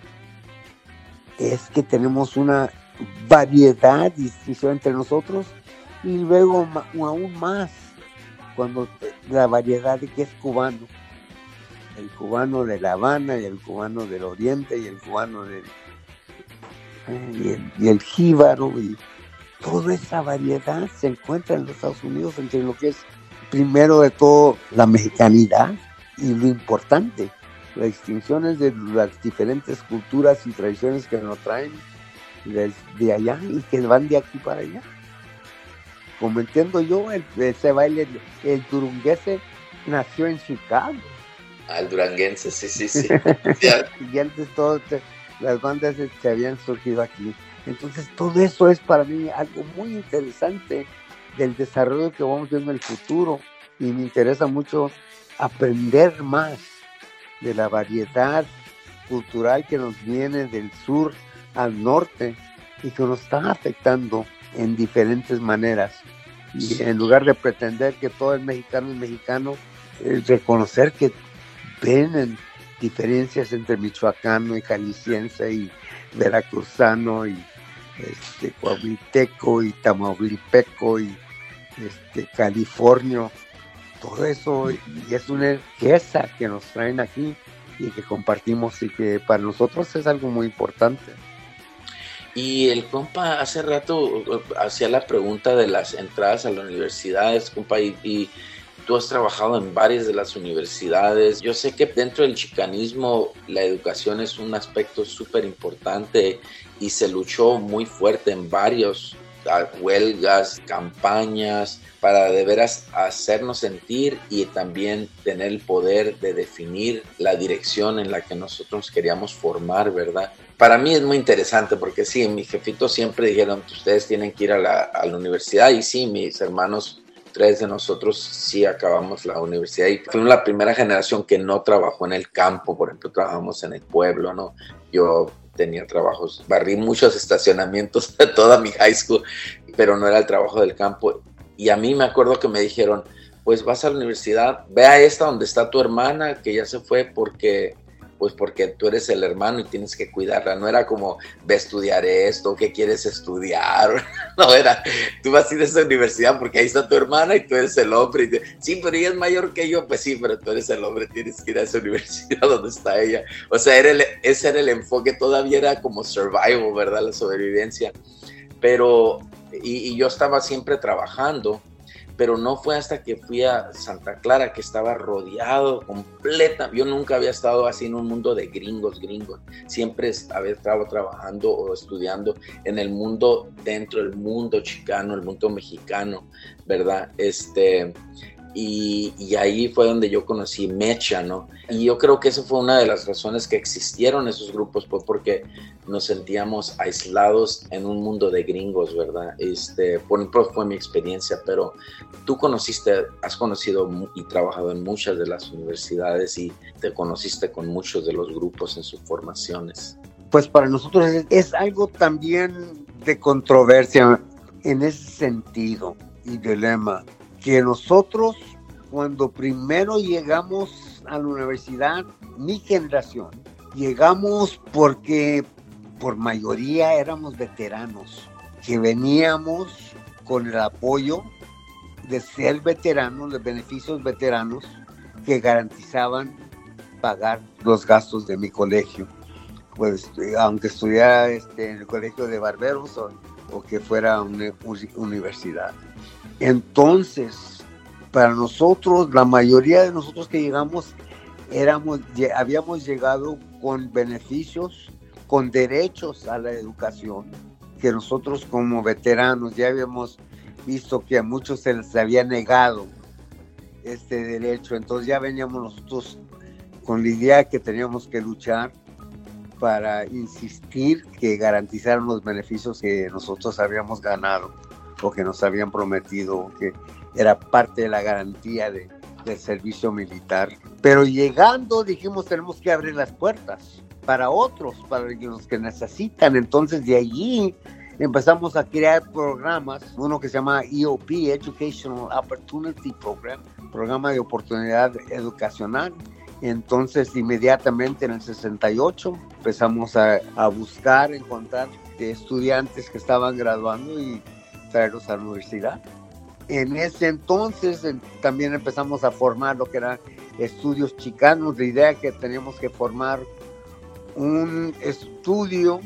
Es que tenemos una variedad y distinción entre nosotros, y luego aún más cuando la variedad de que es cubano. El cubano de La Habana, y el cubano del Oriente, y el cubano del eh, y, el, y el jíbaro, y toda esa variedad se encuentra en los Estados Unidos, entre lo que es primero de todo la mexicanidad y lo importante, las distinciones de las diferentes culturas y tradiciones que nos traen de, de allá y que van de aquí para allá. Como entiendo yo, el, ese baile, el, el durunguense nació en Chicago. Ah, el duranguense, sí, sí, sí. Y antes todo, las bandas se habían surgido aquí. Entonces todo eso es para mí algo muy interesante del desarrollo que vamos viendo en el futuro, y me interesa mucho aprender más de la variedad cultural que nos viene del sur al norte y que nos está afectando en diferentes maneras. Y en lugar de pretender que todo el mexicano es mexicano, es reconocer que ven en diferencias entre michoacano y jalisciense y veracruzano y este, coahuilteco y tamaulipeco y este, californio. Todo eso y es una riqueza que nos traen aquí y que compartimos, y que para nosotros es algo muy importante. Y el compa hace rato hacía la pregunta de las entradas a las universidades, compa, y, y tú has trabajado en varias de las universidades. Yo sé que dentro del chicanismo la educación es un aspecto súper importante y se luchó muy fuerte en varios huelgas, campañas, para de veras hacernos sentir y también tener el poder de definir la dirección en la que nosotros queríamos formar, ¿verdad? Para mí es muy interesante porque sí, mis jefitos siempre dijeron que ustedes tienen que ir a la, a la universidad, y sí, mis hermanos, tres de nosotros sí acabamos la universidad y fuimos la primera generación que no trabajó en el campo. Por ejemplo, trabajamos en el pueblo, ¿no? Yo tenía trabajos, barrí muchos estacionamientos de toda mi high school, pero no era el trabajo del campo. Y a mí me acuerdo que me dijeron, pues vas a la universidad, ve a esta donde está tu hermana, que ya se fue porque, pues porque tú eres el hermano y tienes que cuidarla. No era como, ve a estudiar esto, ¿qué quieres estudiar? No, era, tú vas a ir a esa universidad porque ahí está tu hermana y tú eres el hombre. Y te, sí, pero ella es mayor que yo. Pues sí, pero tú eres el hombre, tienes que ir a esa universidad donde está ella. O sea, era el, ese era el enfoque, todavía era como survival, ¿verdad? La sobrevivencia. Pero, y, y yo estaba siempre trabajando, pero no fue hasta que fui a Santa Clara que estaba rodeado completa. Yo nunca había estado así en un mundo de gringos, gringos. Siempre había estado trabajando o estudiando en el mundo, dentro del mundo chicano, el mundo mexicano, ¿verdad? Este, y, y ahí fue donde yo conocí Mecha, ¿no? Y yo creo que eso fue una de las razones que existieron esos grupos, pues porque nos sentíamos aislados en un mundo de gringos, ¿verdad? Este, por ejemplo, fue mi experiencia, pero tú conociste, has conocido y trabajado en muchas de las universidades y te conociste con muchos de los grupos en sus formaciones. Pues para nosotros es, es algo también de controversia en ese sentido y dilema, que nosotros cuando primero llegamos a la universidad, mi generación, llegamos porque por mayoría éramos veteranos, que veníamos con el apoyo de ser veteranos, los beneficios veteranos que garantizaban pagar los gastos de mi colegio, pues aunque estudiara este, en el colegio de barberos o, o que fuera una universidad. Entonces, para nosotros, la mayoría de nosotros que llegamos, éramos, habíamos llegado con beneficios con derechos a la educación, que nosotros como veteranos ya habíamos visto que a muchos se les había negado este derecho, entonces ya veníamos nosotros con la idea que teníamos que luchar para insistir que garantizaran los beneficios que nosotros habíamos ganado o que nos habían prometido, que era parte de la garantía de, del servicio militar. Pero llegando dijimos tenemos que abrir las puertas para otros, para los que necesitan. Entonces de allí empezamos a crear programas, uno que se llama E O P, Educational Opportunity Program, programa de oportunidad educacional. Entonces inmediatamente en el sesenta y ocho empezamos a, a buscar, encontrar estudiantes que estaban graduando y traerlos a la universidad. En ese entonces en, también empezamos a formar lo que eran estudios chicanos, la idea que teníamos que formar un estudio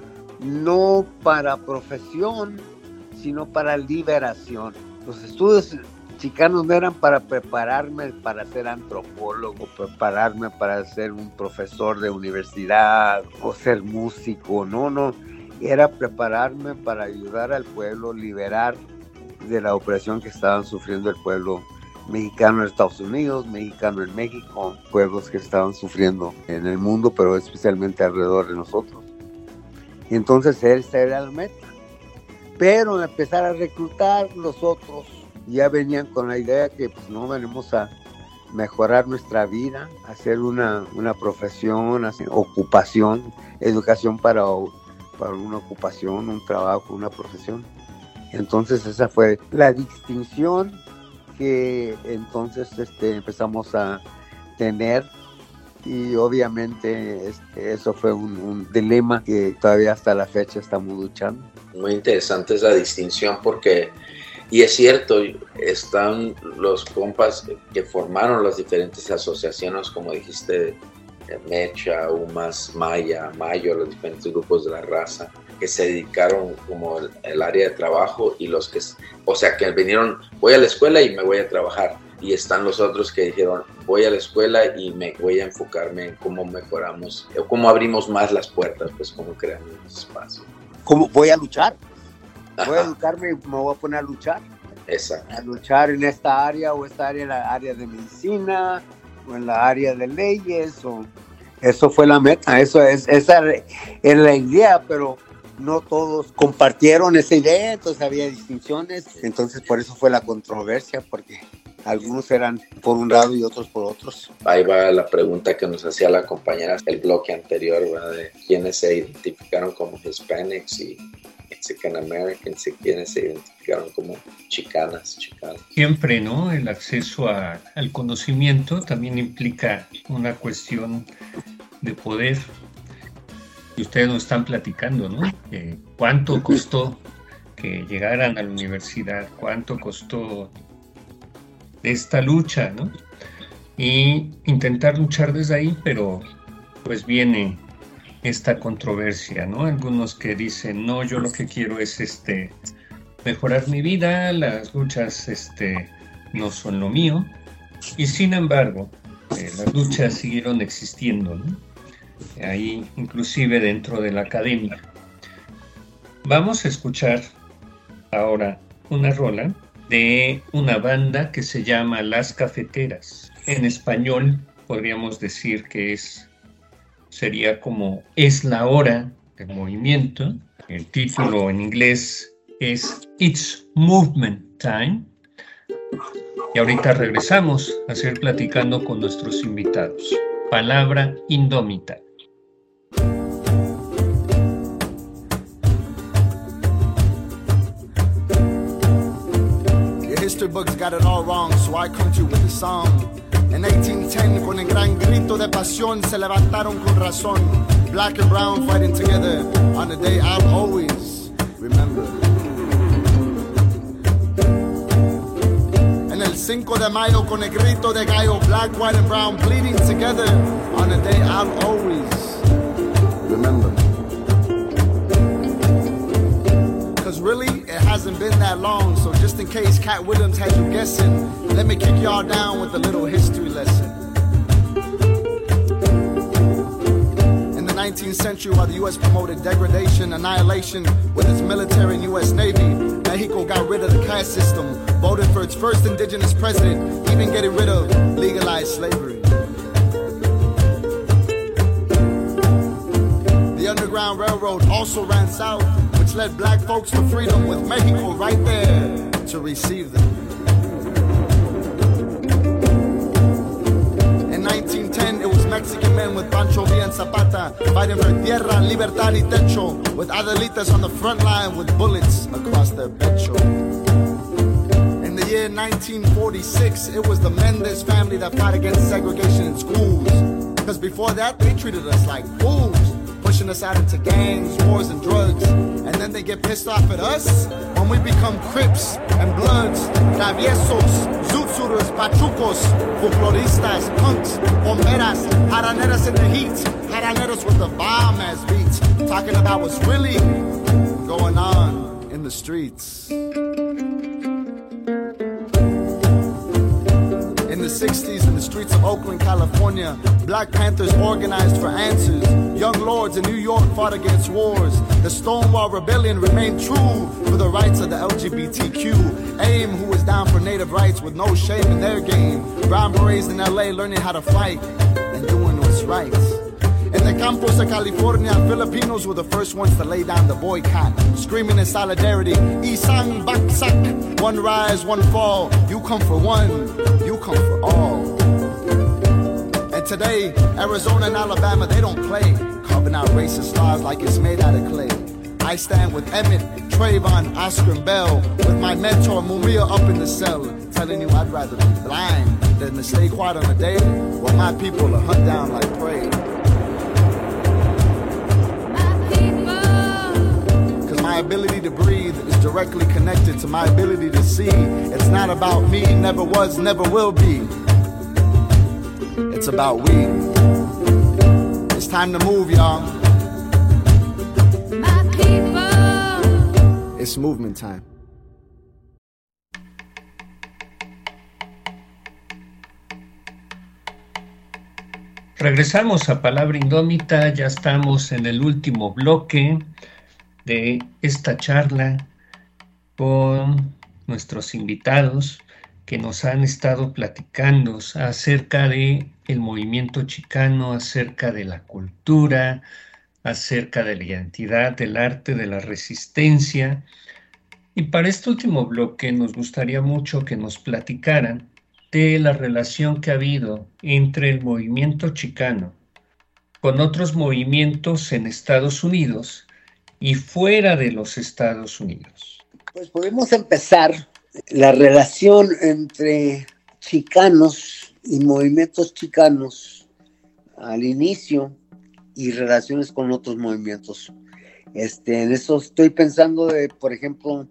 no para profesión, sino para liberación. Los estudios chicanos no eran para prepararme para ser antropólogo, prepararme para ser un profesor de universidad o ser músico, no, no, era prepararme para ayudar al pueblo, liberar de la opresión que estaban sufriendo el pueblo mexicano en Estados Unidos, mexicano en México, pueblos que estaban sufriendo en el mundo, pero especialmente alrededor de nosotros. Entonces esa era la meta. Pero empezar a reclutar los otros, ya venían con la idea que pues no venimos a mejorar nuestra vida, hacer una, una profesión, hacer ocupación, educación para, para una ocupación, un trabajo, una profesión. Entonces esa fue la distinción que entonces este, empezamos a tener, y obviamente este, eso fue un, un dilema que todavía hasta la fecha estamos luchando. Muy interesante esa distinción porque, y es cierto, están los compas que formaron las diferentes asociaciones, como dijiste, Mecha, UMAS, Maya, Mayo, los diferentes grupos de la raza, que se dedicaron como el, el área de trabajo, y los que, o sea, que vinieron, voy a la escuela y me voy a trabajar, y están los otros que dijeron, voy a la escuela y me voy a enfocarme en cómo mejoramos, o cómo abrimos más las puertas, pues cómo creamos espacio. ¿Cómo voy a luchar? Voy a educarme y me voy a poner a luchar. Exacto. A luchar en esta área, o esta área, en la área de medicina, o en la área de leyes, o eso fue la meta, eso es, esa es la idea, pero no todos compartieron esa idea, entonces había distinciones, entonces por eso fue la controversia, porque algunos eran por un lado y otros por otros. Ahí va la pregunta que nos hacía la compañera el bloque anterior, ¿verdad? De quiénes se identificaron como Hispanics y Mexican Americans, y quienes se identificaron como chicanas, chicanos. Siempre, ¿no? El acceso a, al conocimiento también implica una cuestión de poder. Y ustedes nos están platicando, ¿no? Eh, ¿Cuánto costó que llegaran a la universidad? ¿Cuánto costó esta lucha, ¿no? Y intentar luchar desde ahí, pero pues viene esta controversia, ¿no? Algunos que dicen, no, yo lo que quiero es este mejorar mi vida, las luchas este, no son lo mío, y sin embargo, eh, las luchas siguieron existiendo, ¿no? Ahí, inclusive dentro de la academia. Vamos a escuchar ahora una rola de una banda que se llama Las Cafeteras. En español podríamos decir que es sería como Es la hora del movimiento. El título en inglés es It's Movement Time. Y ahorita regresamos a seguir platicando con nuestros invitados. Palabra Indómita. Your history books got it all wrong, so I come to you with a song. En eighteen ten, con el gran grito de pasión, se levantaron con razón. Black and brown fighting together on a day I'll always remember. En el cinco de mayo, con el grito de gallo, black, white and brown bleeding together on a day I'll always remember. Cause really, it hasn't been that long, so just in case Cat Williams has you guessing, let me kick y'all down with a little history lesson. In the nineteenth century, while the U S promoted degradation, annihilation with its military and U S Navy, Mexico got rid of the caste system, voted for its first indigenous president, even getting rid of legalized slavery. The Underground Railroad also ran south, which led black folks to freedom, with Mexico right there to receive them. In nineteen ten, it was Mexican men with Pancho Villa and Zapata fighting for tierra, libertad y techo, with Adelitas on the front line with bullets across their pecho. In the year nineteen forty-six, it was the Mendez family that fought against segregation in schools. Because before that, they treated us like fools, pushing us out into gangs, wars, and drugs. And then they get pissed off at us when we become Crips and Bloods, Traviesos, Zutsuras, Pachucos, Folkloristas, punks, bomberas, jaraneras in the heat, jaraneros with the bomb as beats, talking about what's really going on in the streets. In the sixties, in the streets of Oakland, California, Black Panthers organized for answers. Young lords in New York fought against wars. The Stonewall Rebellion remained true for the rights of the L G B T Q. AIM, who was down for native rights with no shame in their game. Brown Berets in L A learning how to fight and doing what's right. In the campos of California, Filipinos were the first ones to lay down the boycott, screaming in solidarity, Isang Baksak, one rise, one fall. You come for one, you come for all. And today, Arizona and Alabama, they don't play, carving out racist laws like it's made out of clay. I stand with Emmett, Trayvon, Oscar, and Bell, with my mentor Mumia up in the cell, telling you I'd rather be blind than to stay quiet on the day while my people are hunt down like prey. My ability to breathe is directly connected to my ability to see. It's not about me, never was, never will be. It's about we. It's time to move, y'all. My people. It's movement time. Regresamos a Palabra Indómita, ya estamos en el último bloque de esta charla con nuestros invitados que nos han estado platicando acerca de el movimiento chicano, acerca de la cultura, acerca de la identidad, del arte, de la resistencia. Y para este último bloque nos gustaría mucho que nos platicaran de la relación que ha habido entre el movimiento chicano con otros movimientos en Estados Unidos y fuera de los Estados Unidos. Pues podemos empezar la relación entre chicanos y movimientos chicanos al inicio y relaciones con otros movimientos. Este, en eso estoy pensando de, por ejemplo,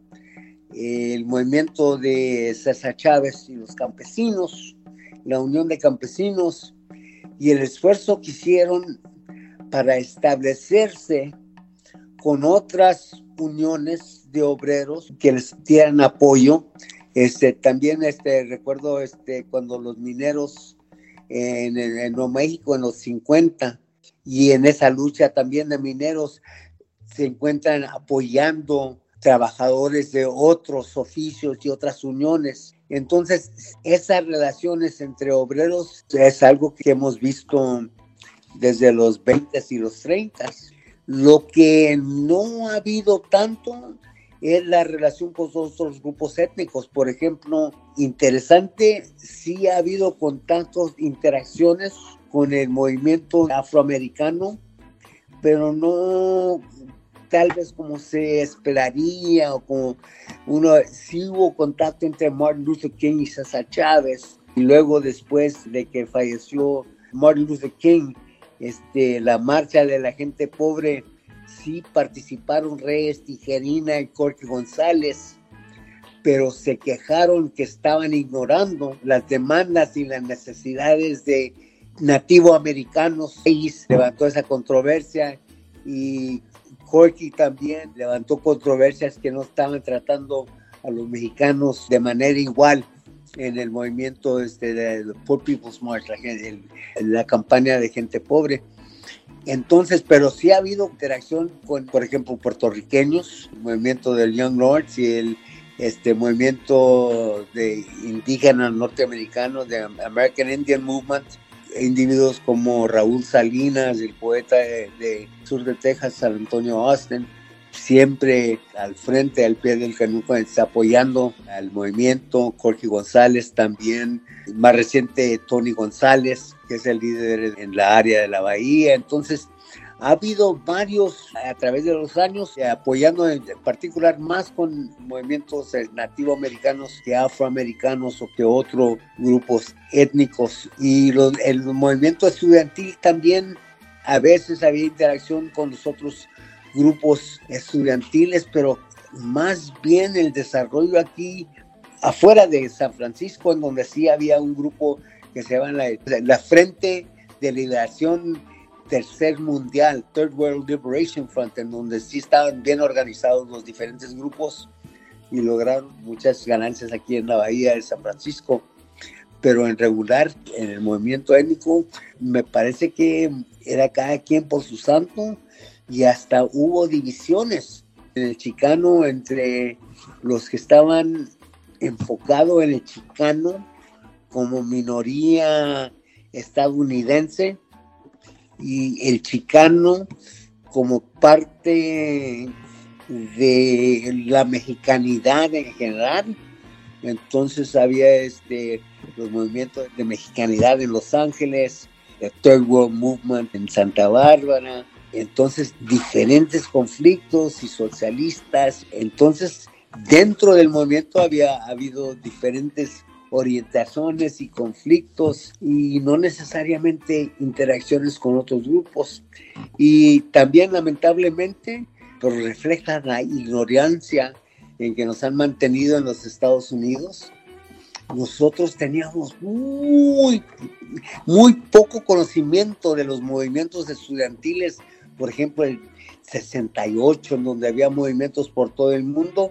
el movimiento de César Chávez y los campesinos, la Unión de Campesinos y el esfuerzo que hicieron para establecerse con otras uniones de obreros que les dieran apoyo. Este, también este, recuerdo este, cuando los mineros en, en, en Nuevo México en los cincuenta, y en esa lucha también de mineros se encuentran apoyando trabajadores de otros oficios y otras uniones. Entonces, esas relaciones entre obreros es algo que hemos visto desde los veinte y los treinta. Lo que no ha habido tanto es la relación con otros grupos étnicos. Por ejemplo, interesante, sí ha habido contactos, interacciones con el movimiento afroamericano, pero no tal vez como se esperaría, o como uno, sí hubo contacto entre Martin Luther King y César Chávez, y luego después de que falleció Martin Luther King, Este, la marcha de la gente pobre, sí participaron Reyes Tijerina y Corky González, pero se quejaron que estaban ignorando las demandas y las necesidades de nativoamericanos. Y levantó esa controversia, y Corky también levantó controversias que no estaban tratando a los mexicanos de manera igual en el movimiento este, de Poor People's March, la, el, la campaña de gente pobre. Entonces, pero sí ha habido interacción con, por ejemplo, puertorriqueños, el movimiento del Young Lords y el este movimiento de indígenas norteamericanos, de American Indian Movement, individuos como Raúl Salinas, el poeta de, de sur de Texas, San Antonio Austin, siempre al frente, al pie del cañón, apoyando al movimiento. Jorge González también, más reciente Tony González, que es el líder en la área de la Bahía. Entonces ha habido varios a través de los años apoyando en particular más con movimientos nativoamericanos que afroamericanos o que otros grupos étnicos. Y los, el movimiento estudiantil también a veces había interacción con los otros grupos estudiantiles, pero más bien el desarrollo aquí afuera de San Francisco, en donde sí había un grupo que se llama la, la Frente de Liberación Tercer Mundial, Third World Liberation Front, en donde sí estaban bien organizados los diferentes grupos y lograron muchas ganancias aquí en la Bahía de San Francisco. Pero en regular, en el movimiento étnico, me parece que era cada quien por su santo, y hasta hubo divisiones en el chicano entre los que estaban enfocados en el chicano como minoría estadounidense y el chicano como parte de la mexicanidad en general. Entonces había este, los movimientos de mexicanidad en Los Ángeles, el Third World Movement en Santa Bárbara. Entonces, diferentes conflictos y socialistas. Entonces, dentro del movimiento había habido diferentes orientaciones y conflictos y no necesariamente interacciones con otros grupos. Y también, lamentablemente, pues refleja la ignorancia en que nos han mantenido en los Estados Unidos. Nosotros teníamos muy, muy poco conocimiento de los movimientos estudiantiles. Por ejemplo, el sesenta y ocho, en donde había movimientos por todo el mundo,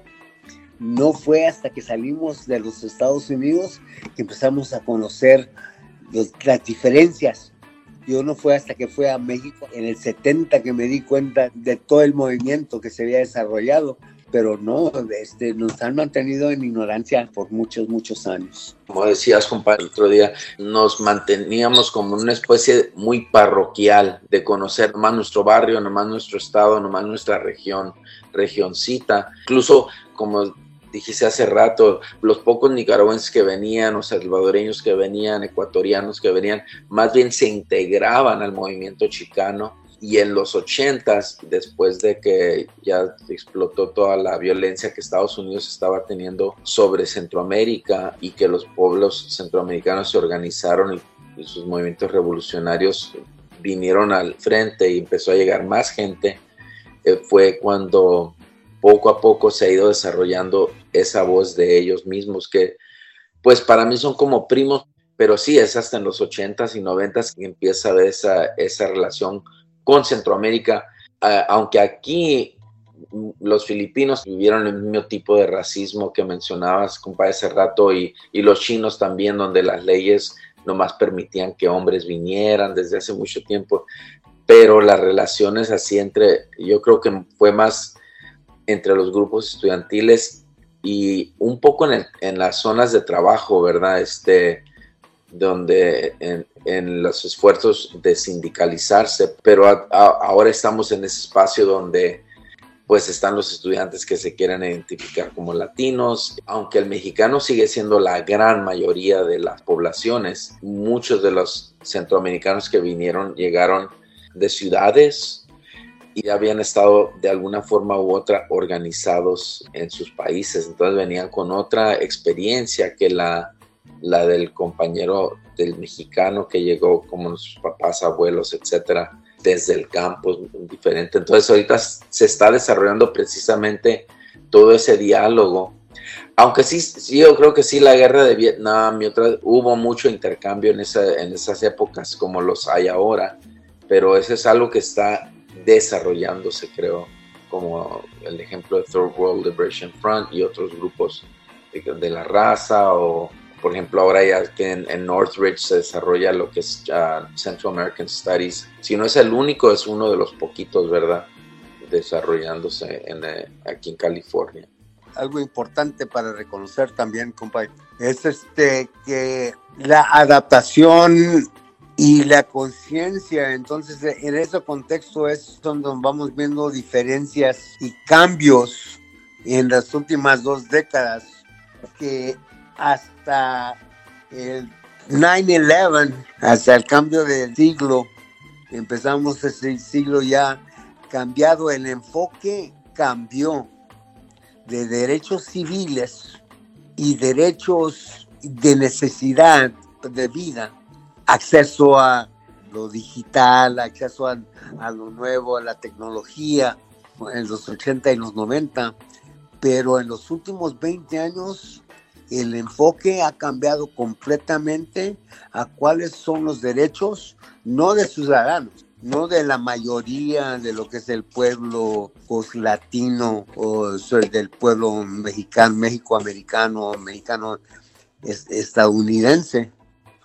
no fue hasta que salimos de los Estados Unidos que empezamos a conocer los, las diferencias. Yo no fue hasta que fui a México en el setenta que me di cuenta de todo el movimiento que se había desarrollado, pero no, este, nos han mantenido en ignorancia por muchos, muchos años. Como decías, compadre, el otro día, nos manteníamos como una especie muy parroquial de conocer nomás nuestro barrio, nomás nuestro estado, nomás nuestra región, regioncita. Incluso, como dijiste hace rato, los pocos nicaragüenses que venían, o salvadoreños que venían, ecuatorianos que venían, más bien se integraban al movimiento chicano. Y en los ochentas, después de que ya explotó toda la violencia que Estados Unidos estaba teniendo sobre Centroamérica y que los pueblos centroamericanos se organizaron y, y sus movimientos revolucionarios vinieron al frente y empezó a llegar más gente, eh, fue cuando poco a poco se ha ido desarrollando esa voz de ellos mismos, que pues para mí son como primos, pero sí es hasta en los ochentas y noventas que empieza a ver esa, esa relación con Centroamérica, uh, aunque aquí los filipinos vivieron el mismo tipo de racismo que mencionabas, compadre, hace rato, y, y los chinos también, donde las leyes nomás permitían que hombres vinieran desde hace mucho tiempo, pero las relaciones así entre, yo creo que fue más entre los grupos estudiantiles y un poco en, el, en las zonas de trabajo, ¿verdad? Este, donde en, en los esfuerzos de sindicalizarse, pero a, a, ahora estamos en ese espacio donde pues están los estudiantes que se quieren identificar como latinos, aunque el mexicano sigue siendo la gran mayoría de las poblaciones. Muchos de los centroamericanos que vinieron llegaron de ciudades y habían estado de alguna forma u otra organizados en sus países, entonces venían con otra experiencia que la la del compañero del mexicano que llegó como nuestros papás, abuelos, etcétera, desde el campo, diferente. Entonces ahorita se está desarrollando precisamente todo ese diálogo, aunque sí, sí yo creo que sí la guerra de Vietnam y otras, hubo mucho intercambio en, esa, en esas épocas como los hay ahora, pero eso es algo que está desarrollándose, creo, como el ejemplo de Third World Liberation Front y otros grupos de, de la raza o por ejemplo, ahora ya que en, en Northridge se desarrolla lo que es uh, Central American Studies. Si no es el único, es uno de los poquitos, ¿verdad? Desarrollándose en, eh, aquí en California. Algo importante para reconocer también, compadre, es este que la adaptación y la conciencia, entonces en ese contexto es donde vamos viendo diferencias y cambios en las últimas dos décadas, que hasta el nueve once, hasta el cambio del siglo, empezamos ese siglo ya cambiado, el enfoque cambió de derechos civiles y derechos de necesidad de vida, acceso a lo digital, acceso a, a lo nuevo, a la tecnología, en los ochenta y los noventa, pero en los últimos veinte años el enfoque ha cambiado completamente a cuáles son los derechos, no de ciudadanos, no de la mayoría de lo que es el pueblo latino o del pueblo mexicano, mexicoamericano, mexicano estadounidense.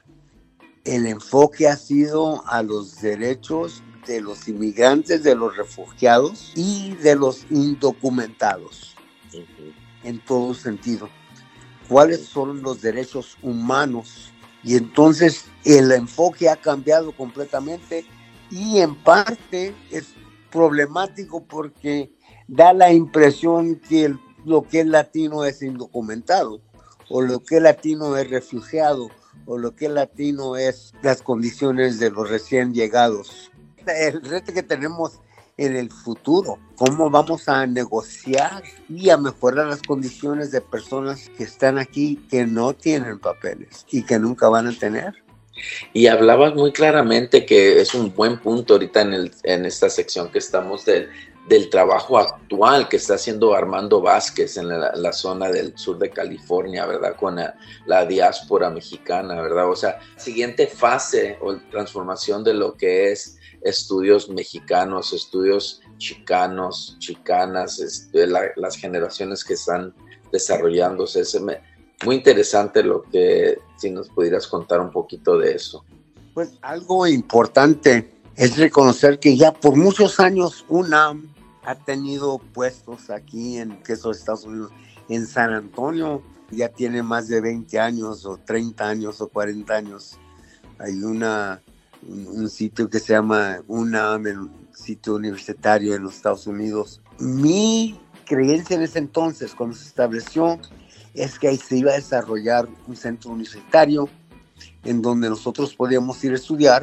El enfoque ha sido a los derechos de los inmigrantes, de los refugiados y de los indocumentados, uh-huh. En todo sentido. ¿Cuáles son los derechos humanos? Y entonces el enfoque ha cambiado completamente y en parte es problemático porque da la impresión que el, lo que es latino es indocumentado, o lo que es latino es refugiado, o lo que es latino es las condiciones de los recién llegados. El reto que tenemos en el futuro, cómo vamos a negociar y a mejorar las condiciones de personas que están aquí que no tienen papeles y que nunca van a tener. Y hablabas muy claramente que es un buen punto ahorita en, el, en esta sección que estamos del, del trabajo actual que está haciendo Armando Vázquez en la, la zona del sur de California, ¿verdad? Con la, la diáspora mexicana, ¿verdad? O sea, siguiente fase o transformación de lo que es estudios mexicanos, estudios chicanos, chicanas, este, la, las generaciones que están desarrollándose. Es muy interesante lo que, si nos pudieras contar un poquito de eso. Pues algo importante es reconocer que ya por muchos años UNAM ha tenido puestos aquí en que son Estados Unidos, en San Antonio, ya tiene más de veinte años o treinta años o cuarenta años. Hay una Un, un sitio que se llama UNAM, un sitio universitario en los Estados Unidos. Mi creencia en ese entonces, cuando se estableció, es que ahí se iba a desarrollar un centro universitario en donde nosotros podíamos ir a estudiar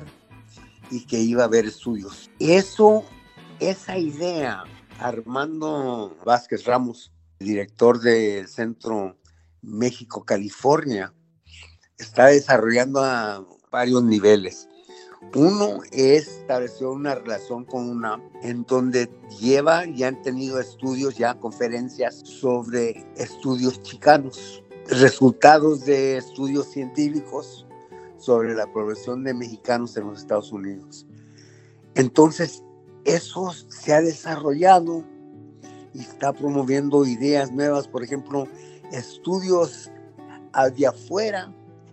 y que iba a haber estudios. Eso, esa idea, Armando Vázquez Ramos, director del Centro México-California, está desarrollando a varios niveles. Uno es establecer una relación con UNAM en donde lleva, ya han tenido estudios, ya conferencias sobre estudios chicanos, resultados de estudios científicos sobre la población de mexicanos en los Estados Unidos. Entonces, eso se ha desarrollado y está promoviendo ideas nuevas, por ejemplo, estudios de afuera,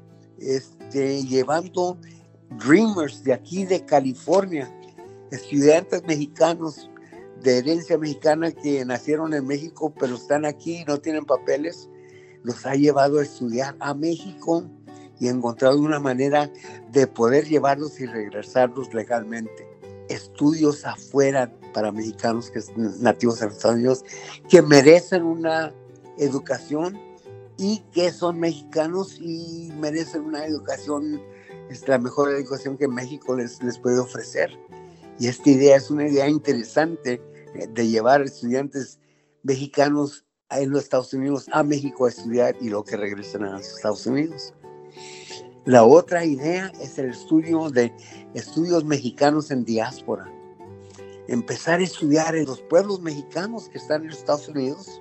este, llevando Dreamers de aquí de California, estudiantes mexicanos de herencia mexicana que nacieron en México pero están aquí y no tienen papeles, los ha llevado a estudiar a México y ha encontrado una manera de poder llevarlos y regresarlos legalmente. Estudios afuera para mexicanos que son nativos en Estados Unidos que merecen una educación y que son mexicanos y merecen una educación, es la mejor educación que México les, les puede ofrecer. Y esta idea es una idea interesante de llevar estudiantes mexicanos en los Estados Unidos a México a estudiar y luego que regresen a los Estados Unidos. La otra idea es el estudio de estudios mexicanos en diáspora. Empezar a estudiar en los pueblos mexicanos que están en los Estados Unidos,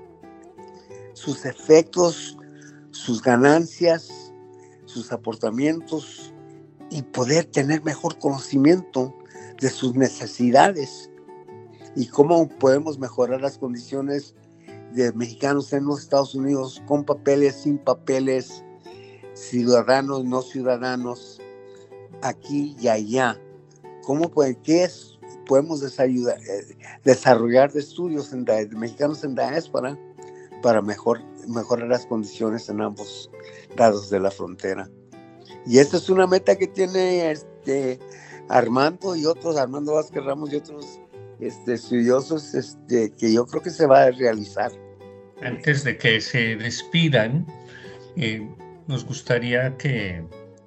sus efectos, sus ganancias, sus aportamientos, y poder tener mejor conocimiento de sus necesidades y cómo podemos mejorar las condiciones de mexicanos en los Estados Unidos con papeles, sin papeles, ciudadanos, no ciudadanos, aquí y allá. ¿Cómo puede, qué es, podemos desayudar, eh, desarrollar estudios en, de mexicanos en diáspora para mejor, mejorar las condiciones en ambos lados de la frontera? Y esta es una meta que tiene este, Armando y otros, Armando Vázquez Ramos y otros este, estudiosos, este, que yo creo que se va a realizar. Antes de que se despidan, eh, nos gustaría que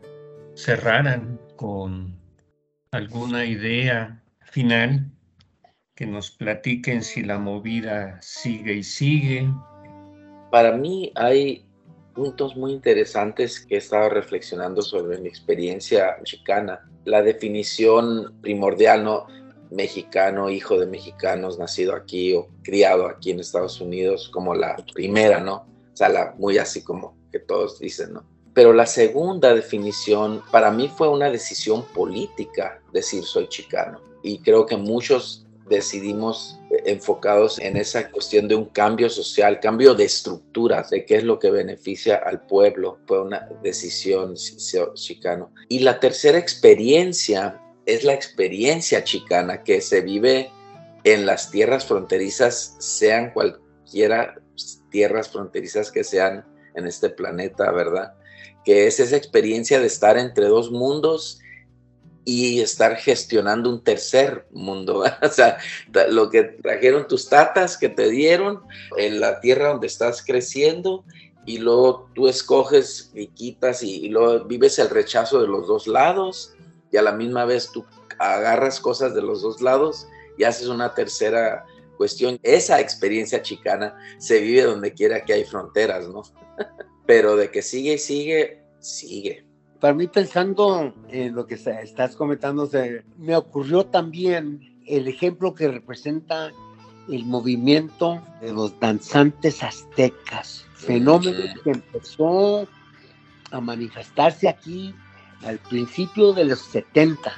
cerraran con alguna idea final, que nos platiquen si la movida sigue y sigue. Para mí hay puntos muy interesantes que he estado reflexionando sobre mi experiencia chicana. La definición primordial, ¿no? Mexicano, hijo de mexicanos, nacido aquí o criado aquí en Estados Unidos, como la primera, ¿no? O sea, la, muy así como que todos dicen, ¿no? Pero la segunda definición para mí fue una decisión política, decir soy chicano. Y creo que muchos decidimos enfocados en esa cuestión de un cambio social, cambio de estructuras, de qué es lo que beneficia al pueblo. Fue una decisión chicano. Y la tercera experiencia es la experiencia chicana que se vive en las tierras fronterizas, sean cualquiera tierras fronterizas que sean en este planeta, ¿verdad? Que es esa experiencia de estar entre dos mundos y estar gestionando un tercer mundo, ¿verdad? O sea, lo que trajeron tus tatas, que te dieron en la tierra donde estás creciendo, y luego tú escoges y quitas y, y luego vives el rechazo de los dos lados, y a la misma vez tú agarras cosas de los dos lados y haces una tercera cuestión. Esa experiencia chicana se vive donde quiera que hay fronteras, ¿no? Pero de que sigue y sigue, sigue. Para mí, pensando en lo que estás comentando, se, me ocurrió también el ejemplo que representa el movimiento de los danzantes aztecas, fenómeno que empezó a manifestarse aquí al principio de los setenta,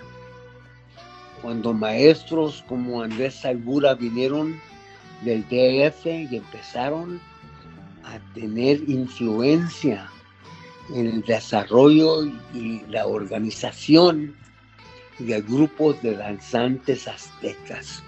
cuando maestros como Andrés Salbura vinieron del D F y empezaron a tener influencia en el desarrollo y la organización de grupos de danzantes aztecas,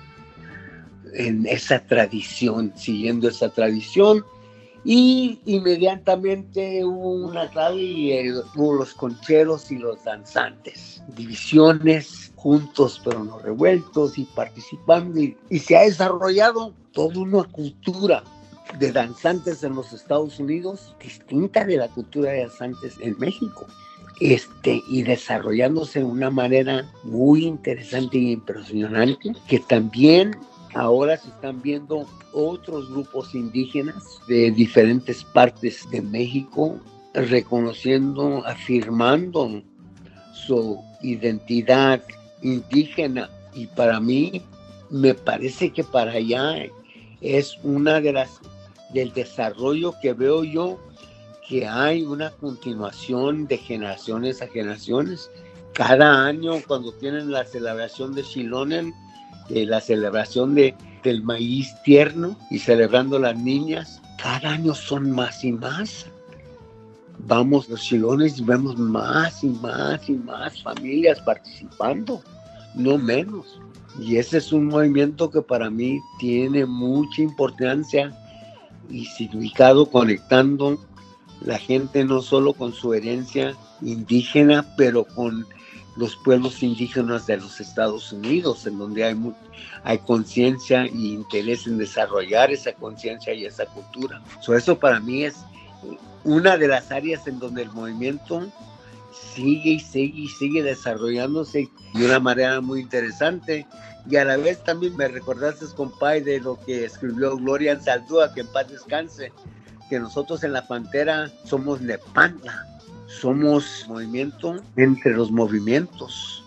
en esa tradición, siguiendo esa tradición. Y inmediatamente hubo una clave y eh, hubo los concheros y los danzantes, divisiones juntos pero no revueltos y participando, y, y se ha desarrollado toda una cultura de danzantes en los Estados Unidos distinta de la cultura de danzantes en México, este, y desarrollándose de una manera muy interesante e impresionante, que también ahora se están viendo otros grupos indígenas de diferentes partes de México reconociendo, afirmando su identidad indígena. Y para mí, me parece que para allá es una de las del desarrollo que veo yo, que hay una continuación de generaciones a generaciones. Cada año, cuando tienen la celebración de Xilonen, de la celebración de, del maíz tierno y celebrando las niñas, cada año son más y más. Vamos los Xilones y vemos más y más y más familias participando, no menos. Y ese es un movimiento que para mí tiene mucha importancia y significado, conectando la gente no solo con su herencia indígena, pero con los pueblos indígenas de los Estados Unidos, en donde hay, hay conciencia e interés en desarrollar esa conciencia y esa cultura. So, eso para mí es una de las áreas en donde el movimiento sigue y sigue y sigue desarrollándose de una manera muy interesante. Y a la vez también me recordaste, compadre, de lo que escribió Gloria Anzaldúa, que en paz descanse, que nosotros en la Pantera somos Nepantla, somos movimiento entre los movimientos,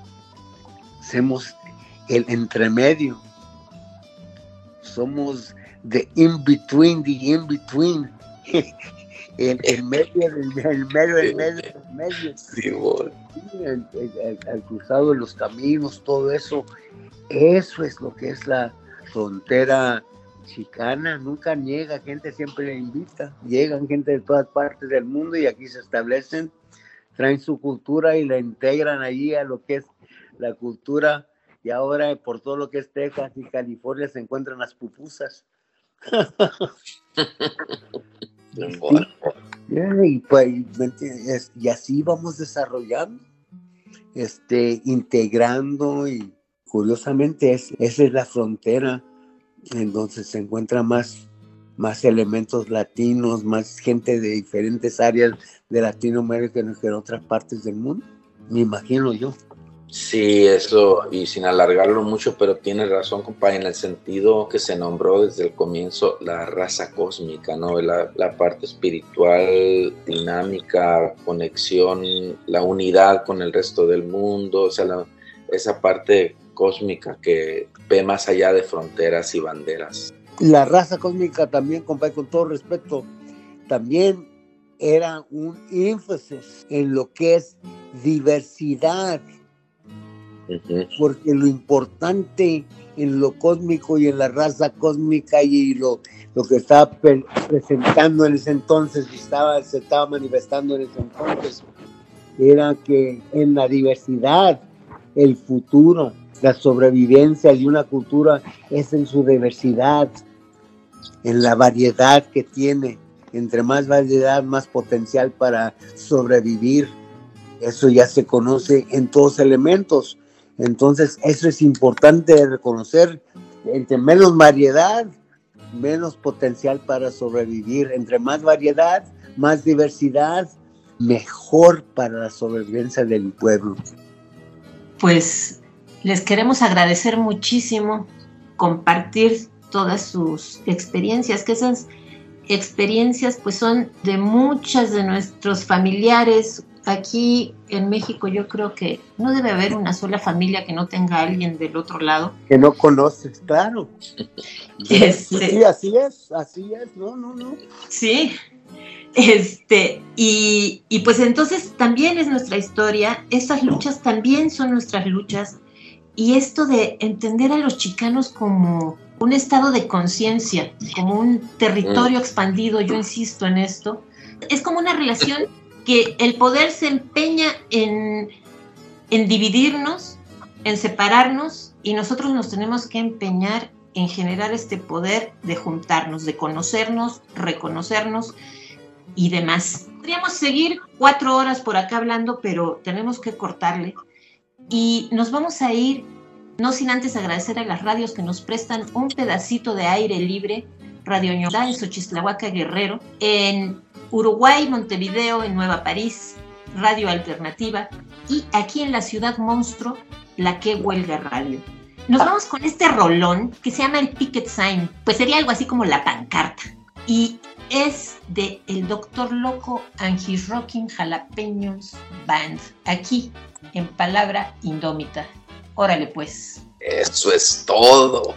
somos el entremedio, somos the in-between, the in-between, el, el medio, el, el medio, el medio, el medio, sí, bueno. el, el, el, el cruzado de los caminos, todo eso. Eso es lo que es la frontera Chicana nunca niega, gente siempre le invita. Llegan gente de todas partes del mundo y aquí se establecen, traen su cultura y la integran allí a lo que es la cultura. Y ahora por todo lo que es Texas y California se encuentran las pupusas. y, pues, y así vamos desarrollando, este, integrando, y curiosamente es, esa es la frontera en donde se encuentran más, más elementos latinos, más gente de diferentes áreas de Latinoamérica que en otras partes del mundo, me imagino yo. Sí, eso, y sin alargarlo mucho, pero tiene razón, compadre, en el sentido que se nombró desde el comienzo la raza cósmica, ¿no? La, la parte espiritual, dinámica, conexión, la unidad con el resto del mundo, o sea, la, esa parte cósmica que ve más allá de fronteras y banderas. La raza cósmica también, compadre, con todo respeto, también era un énfasis en lo que es diversidad. Uh-huh. Porque lo importante en lo cósmico y en la raza cósmica y lo, lo que estaba pre- presentando en ese entonces, estaba, se estaba manifestando en ese entonces, era que en la diversidad, el futuro, la sobrevivencia de una cultura es en su diversidad, en la variedad que tiene. Entre más variedad, más potencial para sobrevivir. Eso ya se conoce en todos elementos. Entonces, eso es importante de reconocer. Entre menos variedad, menos potencial para sobrevivir. Entre más variedad, más diversidad, mejor para la sobrevivencia del pueblo. Pues les queremos agradecer muchísimo compartir todas sus experiencias, que esas experiencias pues son de muchas de nuestros familiares. Aquí en México yo creo que no debe haber una sola familia que no tenga a alguien del otro lado. Que no conoces, claro. Este, sí, así es, así es, no, no, no. Sí, este, y, y pues entonces también es nuestra historia, esas luchas también son nuestras luchas, y esto de entender a los chicanos como un estado de conciencia, como un territorio expandido, yo insisto en esto, es como una relación que el poder se empeña en, en dividirnos, en separarnos, y nosotros nos tenemos que empeñar en generar este poder de juntarnos, de conocernos, reconocernos y demás. Podríamos seguir cuatro horas por acá hablando, pero tenemos que cortarle. Y nos vamos a ir, no sin antes agradecer a las radios que nos prestan un pedacito de aire libre. Radio Ñorá en Xochistlahuaca, Guerrero, en Uruguay, Montevideo, en Nueva París, Radio Alternativa, y aquí en la Ciudad Monstruo, La Que Huelga Radio. Nos vamos con este rolón que se llama el Picket Sign, pues sería algo así como la pancarta, y es de el Doctor Loco and His Rocking Jalapeños Band, aquí en Palabra Indómita. Órale pues. Eso es todo.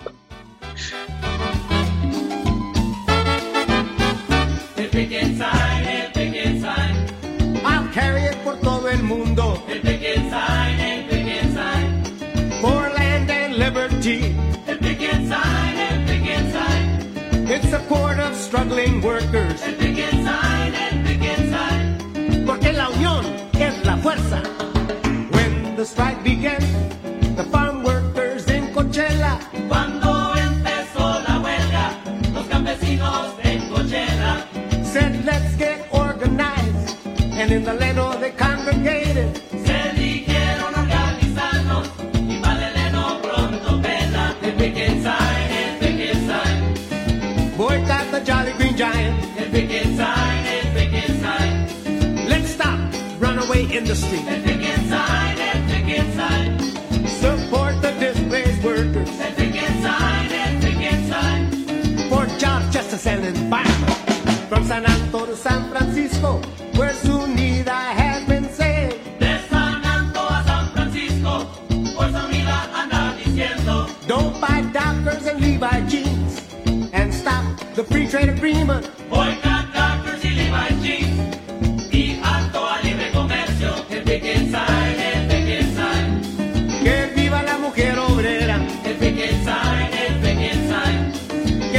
El picket sign, el picket sign. I'll carry it por todo el mundo. El picket sign, el picket sign. For land and liberty. El picket sign, el picket sign. In support of struggling workers. El picket sign, el picket sign. Porque la unión es la fuerza. When the strike began, the farm workers in Coachella. Cuando empezó la huelga, los campesinos en Coachella said let's get organized, and in the Leno they congregated. Se dijeron organizarnos y para el Leno pronto pela. El picket sign, el picket sign. Boycott the Jolly Green Giant. El picket sign, el picket sign. Let's stop runaway industry. El picket sign, el picket sign. Support the displaced workers. El picket sign, el picket sign. For jobs, justice and environment. From San Antonio to San Francisco, where Sunida has been saved. De San Anto a San Francisco, Fuerza Unida anda diciendo. Don't buy Dockers and Levi jeans, and stop the free trade agreement. Boycott Dockers y Levi jeans, y alto a libre comercio. El picket sign, el picket sign. Que viva la mujer obrera. El picket sign, el picket sign.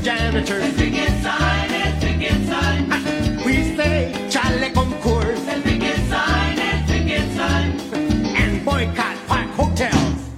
janitors. El pick and sign, el pick and sign. We say chale concours. El pick and sign, el pick and sign. And boycott park hotels.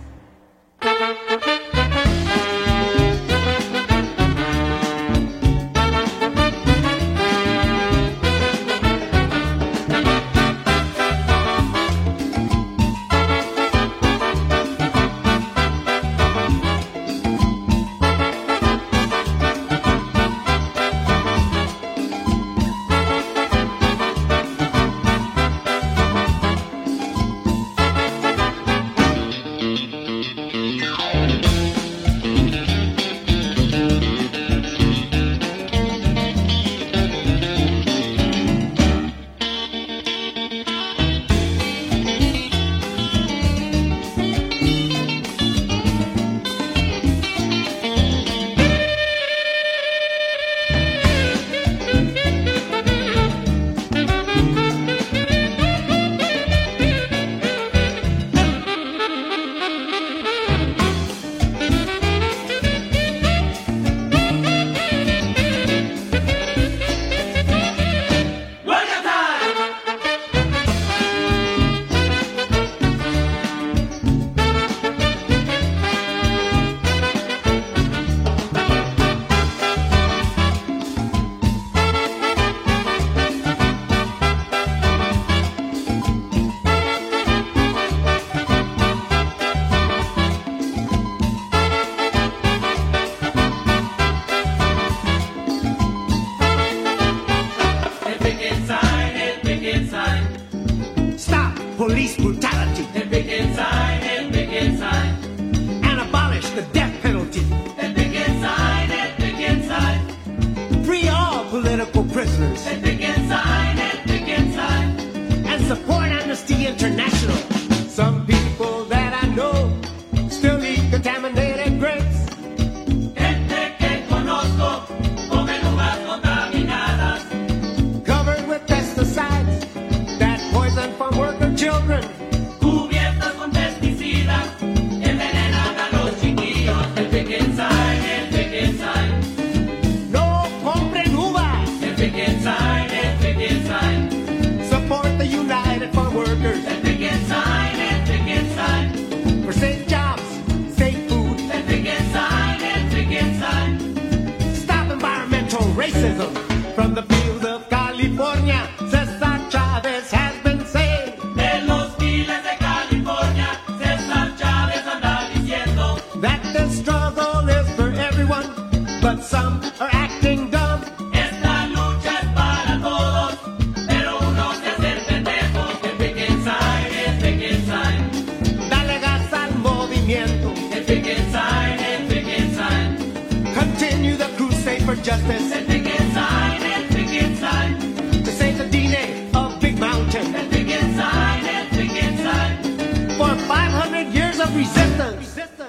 Police brutality. El pick and sign, el pick and sign. And abolish the death penalty. El pick and sign, el pick and sign. Free all political prisoners. El pick and sign, el pick and sign. And support Amnesty International. Some people that I know still eat contaminated grapes. Gente que conozco come uvas contaminadas. Covered with pesticides that poison farm worker children. Cubiertas con pesticidas envenenan a los chiquillos. El pick and sign, el pick and sign. No compren uvas. El pick and sign, el pick and sign. Support the United Farm Workers. El pick and sign, el pick and sign. For safe jobs, safe food. El pick and sign, el pick and sign. Stop environmental racism from the fields of California. Cesar Chavez has been saying. De los files de California, César Chávez anda diciendo That the struggle is for everyone, but some are acting dumb. esta lucha es para todos, pero uno se hace el pendejo. El pick and sign, el pick and sign. Dale gas al movimiento. El pick and sign, el pick and sign. Continue the crusade for justice. El pick and sign, el pick and sign. To save the D N A of Big Mountain. El pick and sign, el pick and sign. For five hundred years of resistance.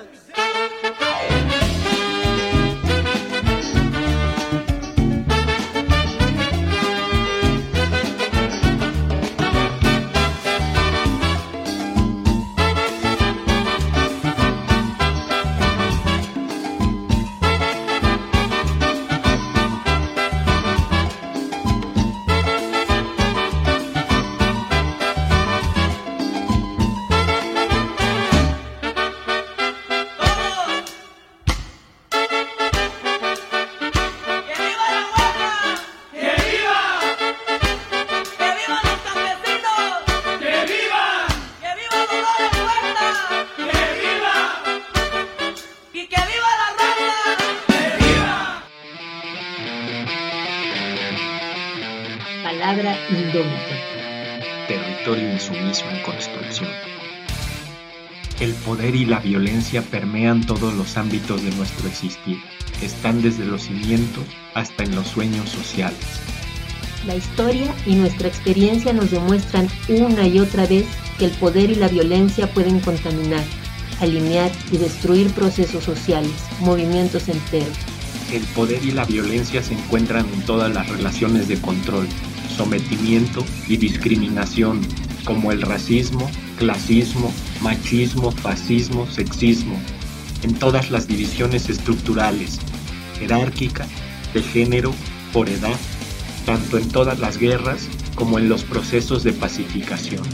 Palabra indómita. Territorio insumiso en construcción. El poder y la violencia permean todos los ámbitos de nuestro existir. Están desde los cimientos hasta en los sueños sociales. La historia y nuestra experiencia nos demuestran una y otra vez que el poder y la violencia pueden contaminar, alinear y destruir procesos sociales, movimientos enteros. El poder y la violencia se encuentran en todas las relaciones de control, sometimiento y discriminación, como el racismo, clasismo, machismo, fascismo, sexismo, en todas las divisiones estructurales, jerárquica, de género, por edad, tanto en todas las guerras como en los procesos de pacificación.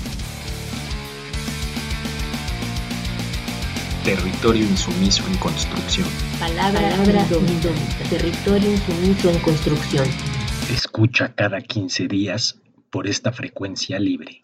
Territorio insumiso en construcción. Palabra, Palabra indómita. Territorio insumiso en construcción. Escucha cada quince días por esta frecuencia libre.